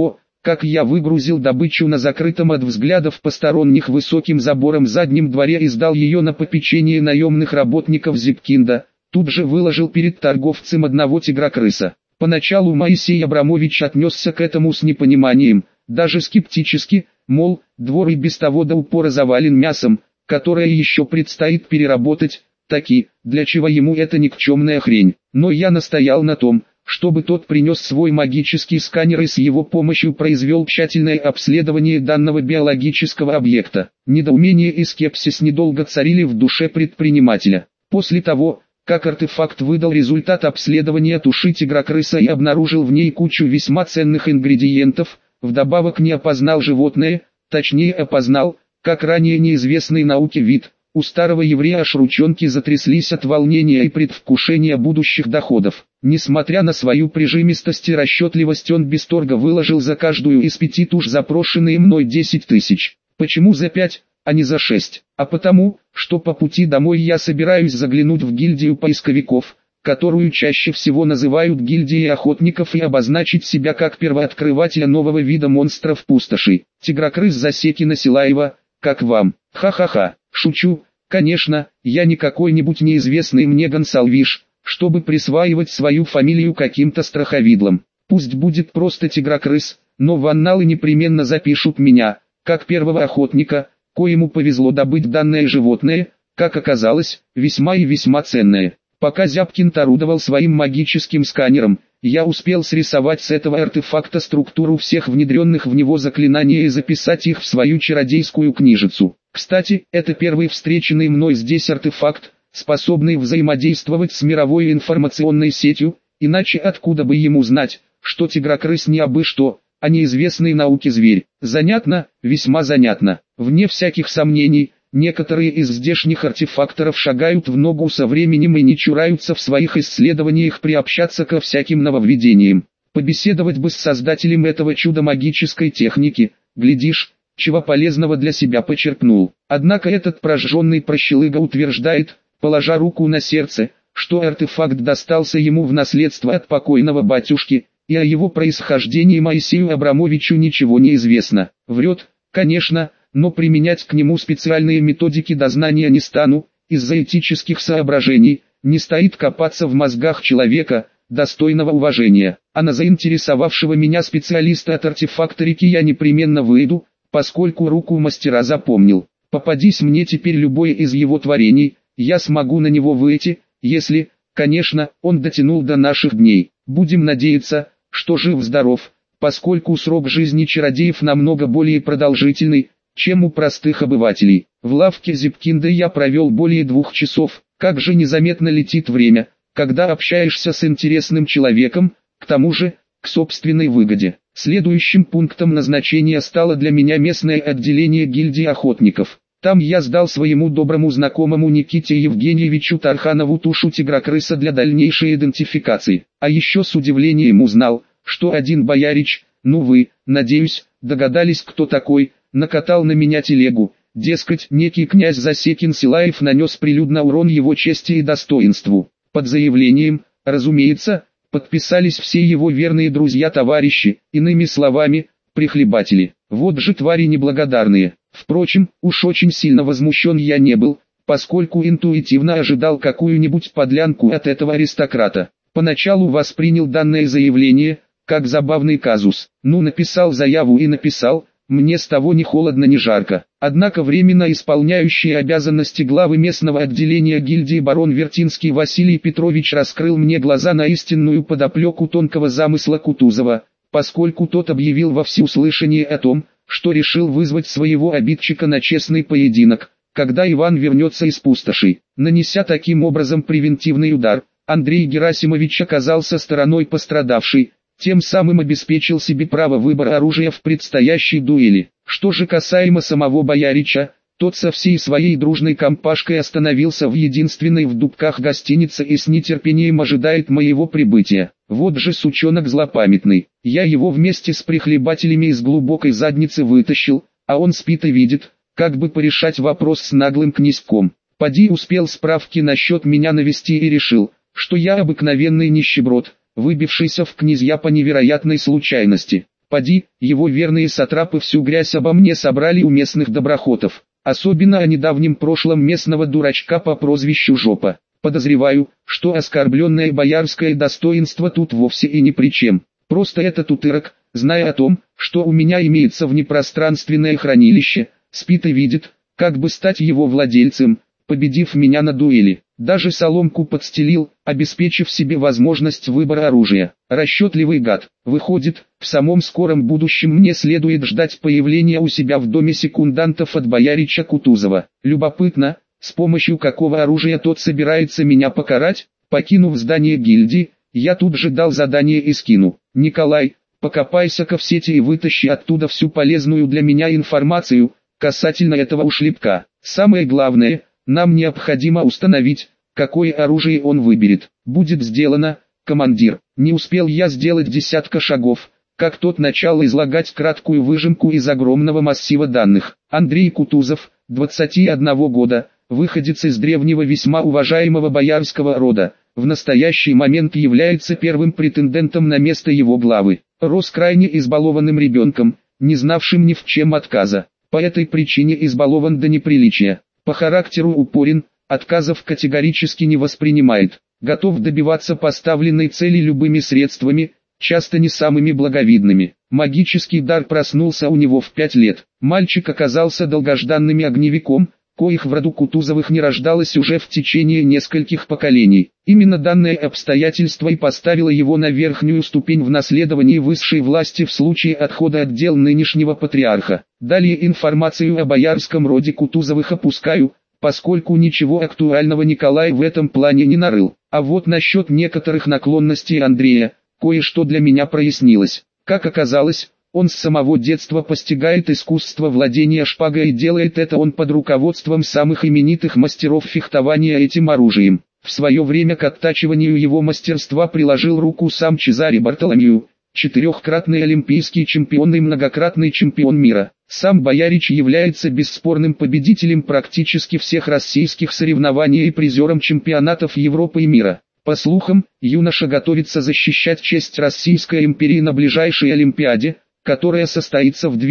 как я выгрузил добычу на закрытом от взглядов посторонних высоким забором заднем дворе и сдал ее на попечение наемных работников Зипкинда, тут же выложил перед торговцем одного тигра-крыса. Поначалу Моисей Абрамович отнесся к этому с непониманием, даже скептически, мол, двор и без того до упора завален мясом, которое еще предстоит переработать, таки, для чего ему эта никчемная хрень. Но я настоял на том, чтобы тот принес свой магический сканер и с его помощью произвел тщательное обследование данного биологического объекта. Недоумение и скепсис недолго царили в душе предпринимателя. После того, как артефакт выдал результат обследования туши тигра-крыса и обнаружил в ней кучу весьма ценных ингредиентов, вдобавок не опознал животное, точнее опознал, как ранее неизвестный науке вид, у старого еврея аж ручонки затряслись от волнения и предвкушения будущих доходов. Несмотря на свою прижимистость и расчетливость, он без торга выложил за каждую из 5 туш запрошенные мной 10 тысяч. Почему за 5, а не за 6? А потому, что по пути домой я собираюсь заглянуть в гильдию поисковиков, которую чаще всего называют гильдией охотников, и обозначить себя как первооткрывателя нового вида монстров пустоши. Тигрокрыс Засекина Силаева, как вам? Ха-ха-ха, шучу, конечно, я не какой-нибудь неизвестный мне Гонсалвиш, чтобы присваивать свою фамилию каким-то страховидлам. Пусть будет просто тигрокрыс, но в анналы непременно запишут меня, как первого охотника, коему повезло добыть данное животное, как оказалось, весьма и весьма ценное. Пока Зябкин орудовал своим магическим сканером, я успел срисовать с этого артефакта структуру всех внедренных в него заклинаний и записать их в свою чародейскую книжицу. Кстати, это первый встреченный мной здесь артефакт, способный взаимодействовать с мировой информационной сетью, иначе откуда бы ему знать, что тигрокрыс не абы что, а неизвестный науке зверь. Занятно, весьма занятно. Вне всяких сомнений, некоторые из здешних артефакторов шагают в ногу со временем и не чураются в своих исследованиях приобщаться ко всяким нововведениям. Побеседовать бы с создателем этого чуда магической техники, глядишь, чего полезного для себя почерпнул. Однако этот прожженный прощелыга утверждает, положа руку на сердце, что артефакт достался ему в наследство от покойного батюшки, и о его происхождении Моисею Абрамовичу ничего не известно. Врет, конечно, но применять к нему специальные методики дознания не стану, из-за этических соображений, не стоит копаться в мозгах человека, достойного уважения. А на заинтересовавшего меня специалиста от артефакторики я непременно выйду, поскольку руку мастера запомнил. Попадись мне теперь любое из его творений, я смогу на него выйти, если, конечно, он дотянул до наших дней. Будем надеяться, что жив-здоров, поскольку срок жизни чародеев намного более продолжительный, чем у простых обывателей. В лавке Зипкинда я провел более 2 часов. Как же незаметно летит время, когда общаешься с интересным человеком, к тому же, к собственной выгоде. Следующим пунктом назначения стало для меня местное отделение гильдии охотников. Там я сдал своему доброму знакомому Никите Евгеньевичу Тарханову тушу тигрокрыса для дальнейшей идентификации. А еще с удивлением узнал, что один боярич, ну вы, надеюсь, догадались кто такой, накатал на меня телегу. Дескать, некий князь Засекин Силаев нанес прилюдно урон его чести и достоинству. Под заявлением, разумеется, подписались все его верные друзья-товарищи, иными словами, прихлебатели. Вот же твари неблагодарные. Впрочем, уж очень сильно возмущен я не был, поскольку интуитивно ожидал какую-нибудь подлянку от этого аристократа. Поначалу воспринял данное заявление, как забавный казус. Ну, написал заяву и написал, мне с того ни холодно ни жарко. Однако временно исполняющий обязанности главы местного отделения гильдии барон Вертинский Василий Петрович раскрыл мне глаза на истинную подоплеку тонкого замысла Кутузова, поскольку тот объявил во всеуслышание о том, что решил вызвать своего обидчика на честный поединок, когда Иван вернется из пустоши. Нанеся таким образом превентивный удар, Андрей Герасимович оказался стороной пострадавшей, тем самым обеспечил себе право выбора оружия в предстоящей дуэли. Что же касаемо самого боярича, тот со всей своей дружной компашкой остановился в единственной в Дубках гостинице и с нетерпением ожидает моего прибытия. Вот же сучонок злопамятный, я его вместе с прихлебателями из глубокой задницы вытащил, а он спит и видит, как бы порешать вопрос с наглым князьком. Поди успел справки насчет меня навести и решил, что я обыкновенный нищеброд, выбившийся в князья по невероятной случайности. Поди, его верные сатрапы всю грязь обо мне собрали у местных доброхотов. Особенно о недавнем прошлом местного дурачка по прозвищу Жопа. Подозреваю, что оскорбленное боярское достоинство тут вовсе и ни при чем. Просто этот утырок, зная о том, что у меня имеется внепространственное хранилище, спит и видит, как бы стать его владельцем, победив меня на дуэли. Даже соломку подстелил, обеспечив себе возможность выбора оружия. Расчетливый гад. Выходит, в самом скором будущем мне следует ждать появления у себя в доме секундантов от боярича Кутузова. Любопытно, с помощью какого оружия тот собирается меня покарать? Покинув здание гильдии, я тут же дал задание и скину. Николай, покопайся-ка в сети и вытащи оттуда всю полезную для меня информацию касательно этого ушлепка. Самое главное, нам необходимо установить, какое оружие он выберет. Будет сделано, командир. Не успел я сделать десятка шагов, как тот начал излагать краткую выжимку из огромного массива данных. Андрей Кутузов, 21 года, выходец из древнего весьма уважаемого боярского рода, в настоящий момент является первым претендентом на место его главы. Рос крайне избалованным ребенком, не знавшим ни в чем отказа. По этой причине избалован до неприличия. По характеру упорен, отказов категорически не воспринимает. Готов добиваться поставленной цели любыми средствами, часто не самыми благовидными. Магический дар проснулся у него в 5 лет. Мальчик оказался долгожданным огневиком, коих в роду Кутузовых не рождалось уже в течение нескольких поколений. Именно данное обстоятельство и поставило его на верхнюю ступень в наследовании высшей власти в случае отхода от дел нынешнего патриарха. Далее информацию о боярском роде Кутузовых опускаю, поскольку ничего актуального Николай в этом плане не нарыл. А вот насчет некоторых наклонностей Андрея, кое-что для меня прояснилось. Как оказалось, он с самого детства постигает искусство владения шпагой, и делает это он под руководством самых именитых мастеров фехтования этим оружием. В свое время к оттачиванию его мастерства приложил руку сам Чезаре Бартоломью, 4-кратный олимпийский чемпион и многократный чемпион мира. Сам боярич является бесспорным победителем практически всех российских соревнований и призером чемпионатов Европы и мира. По слухам, юноша готовится защищать честь Российской империи на ближайшей Олимпиаде, которая состоится в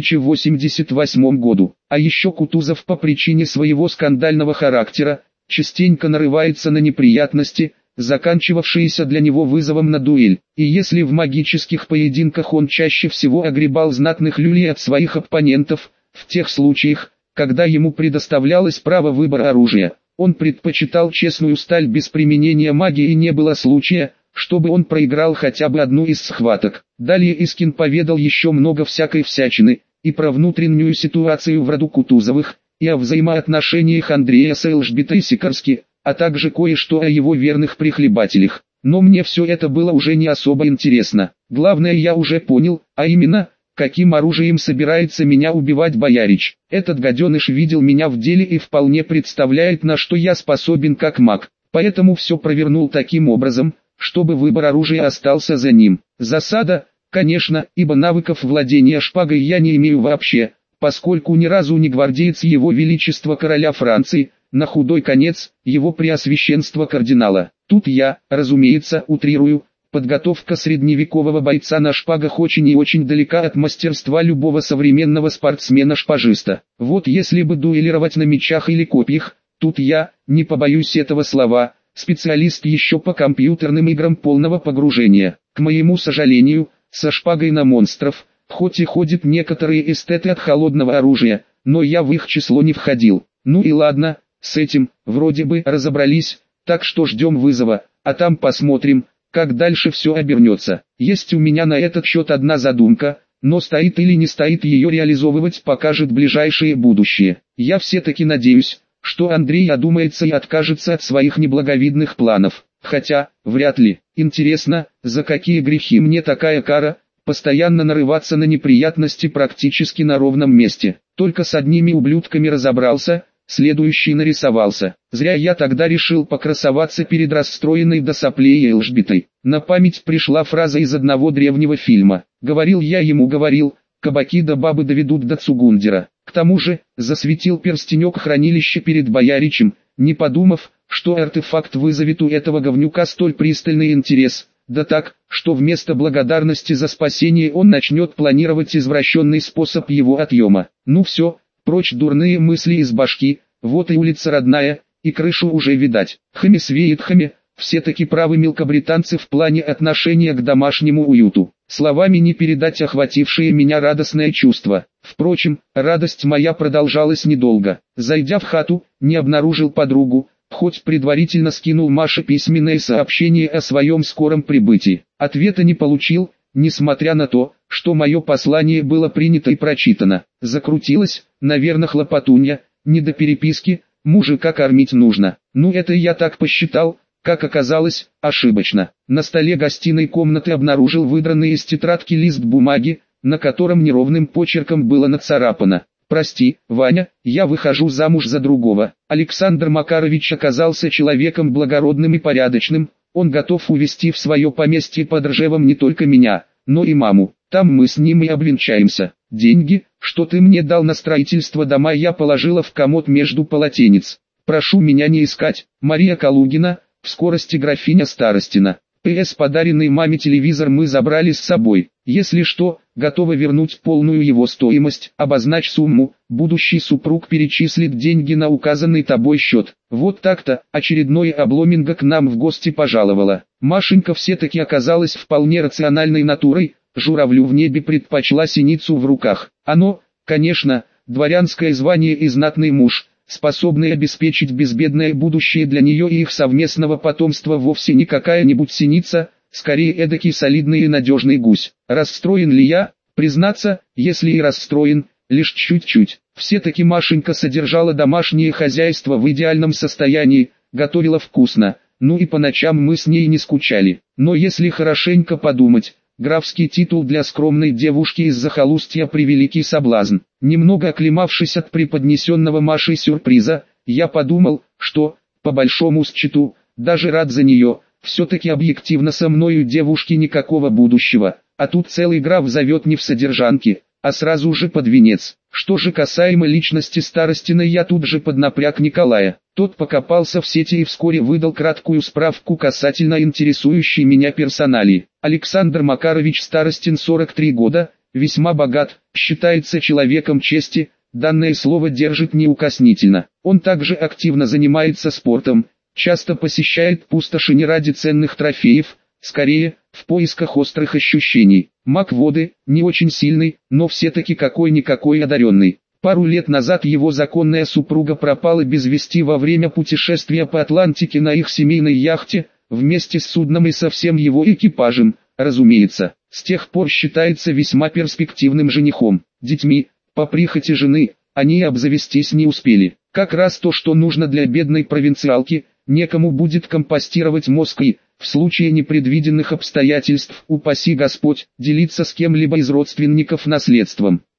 2088 году. А еще Кутузов по причине своего скандального характера, частенько нарывается на неприятности, заканчивавшиеся для него вызовом на дуэль. И если в магических поединках он чаще всего огребал знатных люлей от своих оппонентов, в тех случаях, когда ему предоставлялось право выбора оружия, он предпочитал честную сталь без применения магии, и не было случая, чтобы он проиграл хотя бы одну из схваток. Далее Искин поведал еще много всякой всячины, и про внутреннюю ситуацию в роду Кутузовых, и о взаимоотношениях Андрея с Элжбетой Сикорски, а также кое-что о его верных прихлебателях. Но мне все это было уже не особо интересно. Главное я уже понял, а именно, каким оружием собирается меня убивать боярич. Этот гаденыш видел меня в деле и вполне представляет, на что я способен как маг. Поэтому все провернул таким образом, чтобы выбор оружия остался за ним. Засада, конечно, ибо навыков владения шпагой я не имею вообще, поскольку ни разу не гвардеец его величества короля Франции, на худой конец, его преосвященства кардинала. Тут я, разумеется, утрирую, подготовка средневекового бойца на шпагах очень и очень далека от мастерства любого современного спортсмена-шпажиста. Вот если бы дуэлировать на мечах или копьях, тут я, не побоюсь этого слова, специалист еще по компьютерным играм полного погружения. К моему сожалению, со шпагой на монстров, хоть и ходят некоторые эстеты от холодного оружия, но я в их число не входил. Ну и ладно, с этим, вроде бы, разобрались, так что ждем вызова, а там посмотрим, как дальше все обернется. Есть у меня на этот счет одна задумка, но стоит или не стоит ее реализовывать, покажет ближайшее будущее. Я все-таки надеюсь, что Андрей одумается и откажется от своих неблаговидных планов. Хотя, вряд ли. Интересно, за какие грехи мне такая кара, постоянно нарываться на неприятности практически на ровном месте. Только с одними ублюдками разобрался, следующий нарисовался. Зря я тогда решил покрасоваться перед расстроенной до соплей Элжбетой. На память пришла фраза из одного древнего фильма. Говорил я ему, кабаки да бабы доведут до Цугундера. К тому же, засветил перстенек хранилища перед бояричем, не подумав, что артефакт вызовет у этого говнюка столь пристальный интерес. да так, что вместо благодарности за спасение он начнет планировать извращенный способ его отъема. Ну все, прочь дурные мысли из башки, вот и улица родная, и крышу уже видать. Хами свеет хами, все-таки правы мелкобританцы в плане отношения к домашнему уюту. Словами не передать охватившее меня радостное чувство. Впрочем, радость моя продолжалась недолго. Зайдя в хату, не обнаружил подругу, хоть предварительно скинул Маше письменное сообщение о своем скором прибытии. Ответа не получил, несмотря на то, что мое послание было принято и прочитано. Закрутилась, наверное, хлопотунья, не до переписки, мужика кормить нужно. Ну это я так посчитал. Как оказалось, ошибочно. На столе гостиной комнаты обнаружил выдранный из тетрадки лист бумаги, на котором неровным почерком было нацарапано: «Прости, Ваня, я выхожу замуж за другого». Александр Макарович оказался человеком благородным и порядочным, он готов увезти в свое поместье под Ржевом не только меня, но и маму. Там мы с ним и обвенчаемся. Деньги, что ты мне дал на строительство дома, я положила в комод между полотенец. Прошу меня не искать. Мария Калугина, в скорости графиня Старостина. П.С. Подаренный маме телевизор мы забрали с собой. Если что, готовы вернуть полную его стоимость. Обозначь сумму, будущий супруг перечислит деньги на указанный тобой счет. Вот так-то, очередное обломинго к нам в гости пожаловала. Машенька все-таки оказалась вполне рациональной натурой, журавлю в небе предпочла синицу в руках. Оно, конечно, дворянское звание и знатный муж, способный обеспечить безбедное будущее для нее и их совместного потомства, вовсе не какая-нибудь синица, скорее эдакий солидный и надежный гусь. Расстроен ли я? Признаться, если и расстроен, лишь чуть-чуть. Все-таки Машенька содержала домашнее хозяйство в идеальном состоянии, готовила вкусно, ну и по ночам мы с ней не скучали. Но если хорошенько подумать, графский титул для скромной девушки из захолустья превеликий соблазн. Немного оклемавшись от преподнесенного Машей сюрприза, я подумал, что, по большому счету, даже рад за нее, все-таки объективно со мною девушки никакого будущего, а тут целый граф зовет не в содержанки, а сразу же под венец. Что же касаемо личности Старостиной, я тут же поднапряг Николая. Тот покопался в сети и вскоре выдал краткую справку касательно интересующей меня персоналии. Александр Макарович Старостин, 43 года, весьма богат, считается человеком чести, данное слово держит неукоснительно. Он также активно занимается спортом, часто посещает пустоши не ради ценных трофеев, скорее, в поисках острых ощущений. Маг воды, не очень сильный, но все-таки какой-никакой одаренный. Пару лет назад его законная супруга пропала без вести во время путешествия по Атлантике на их семейной яхте, вместе с судном и со всем его экипажем, разумеется. С тех пор считается весьма перспективным женихом. Детьми, по прихоти жены, они обзавестись не успели. Как раз то, что нужно для бедной провинциалки, некому будет компостировать мозг и, в случае непредвиденных обстоятельств, упаси Господь, делиться с кем-либо из родственников наследством.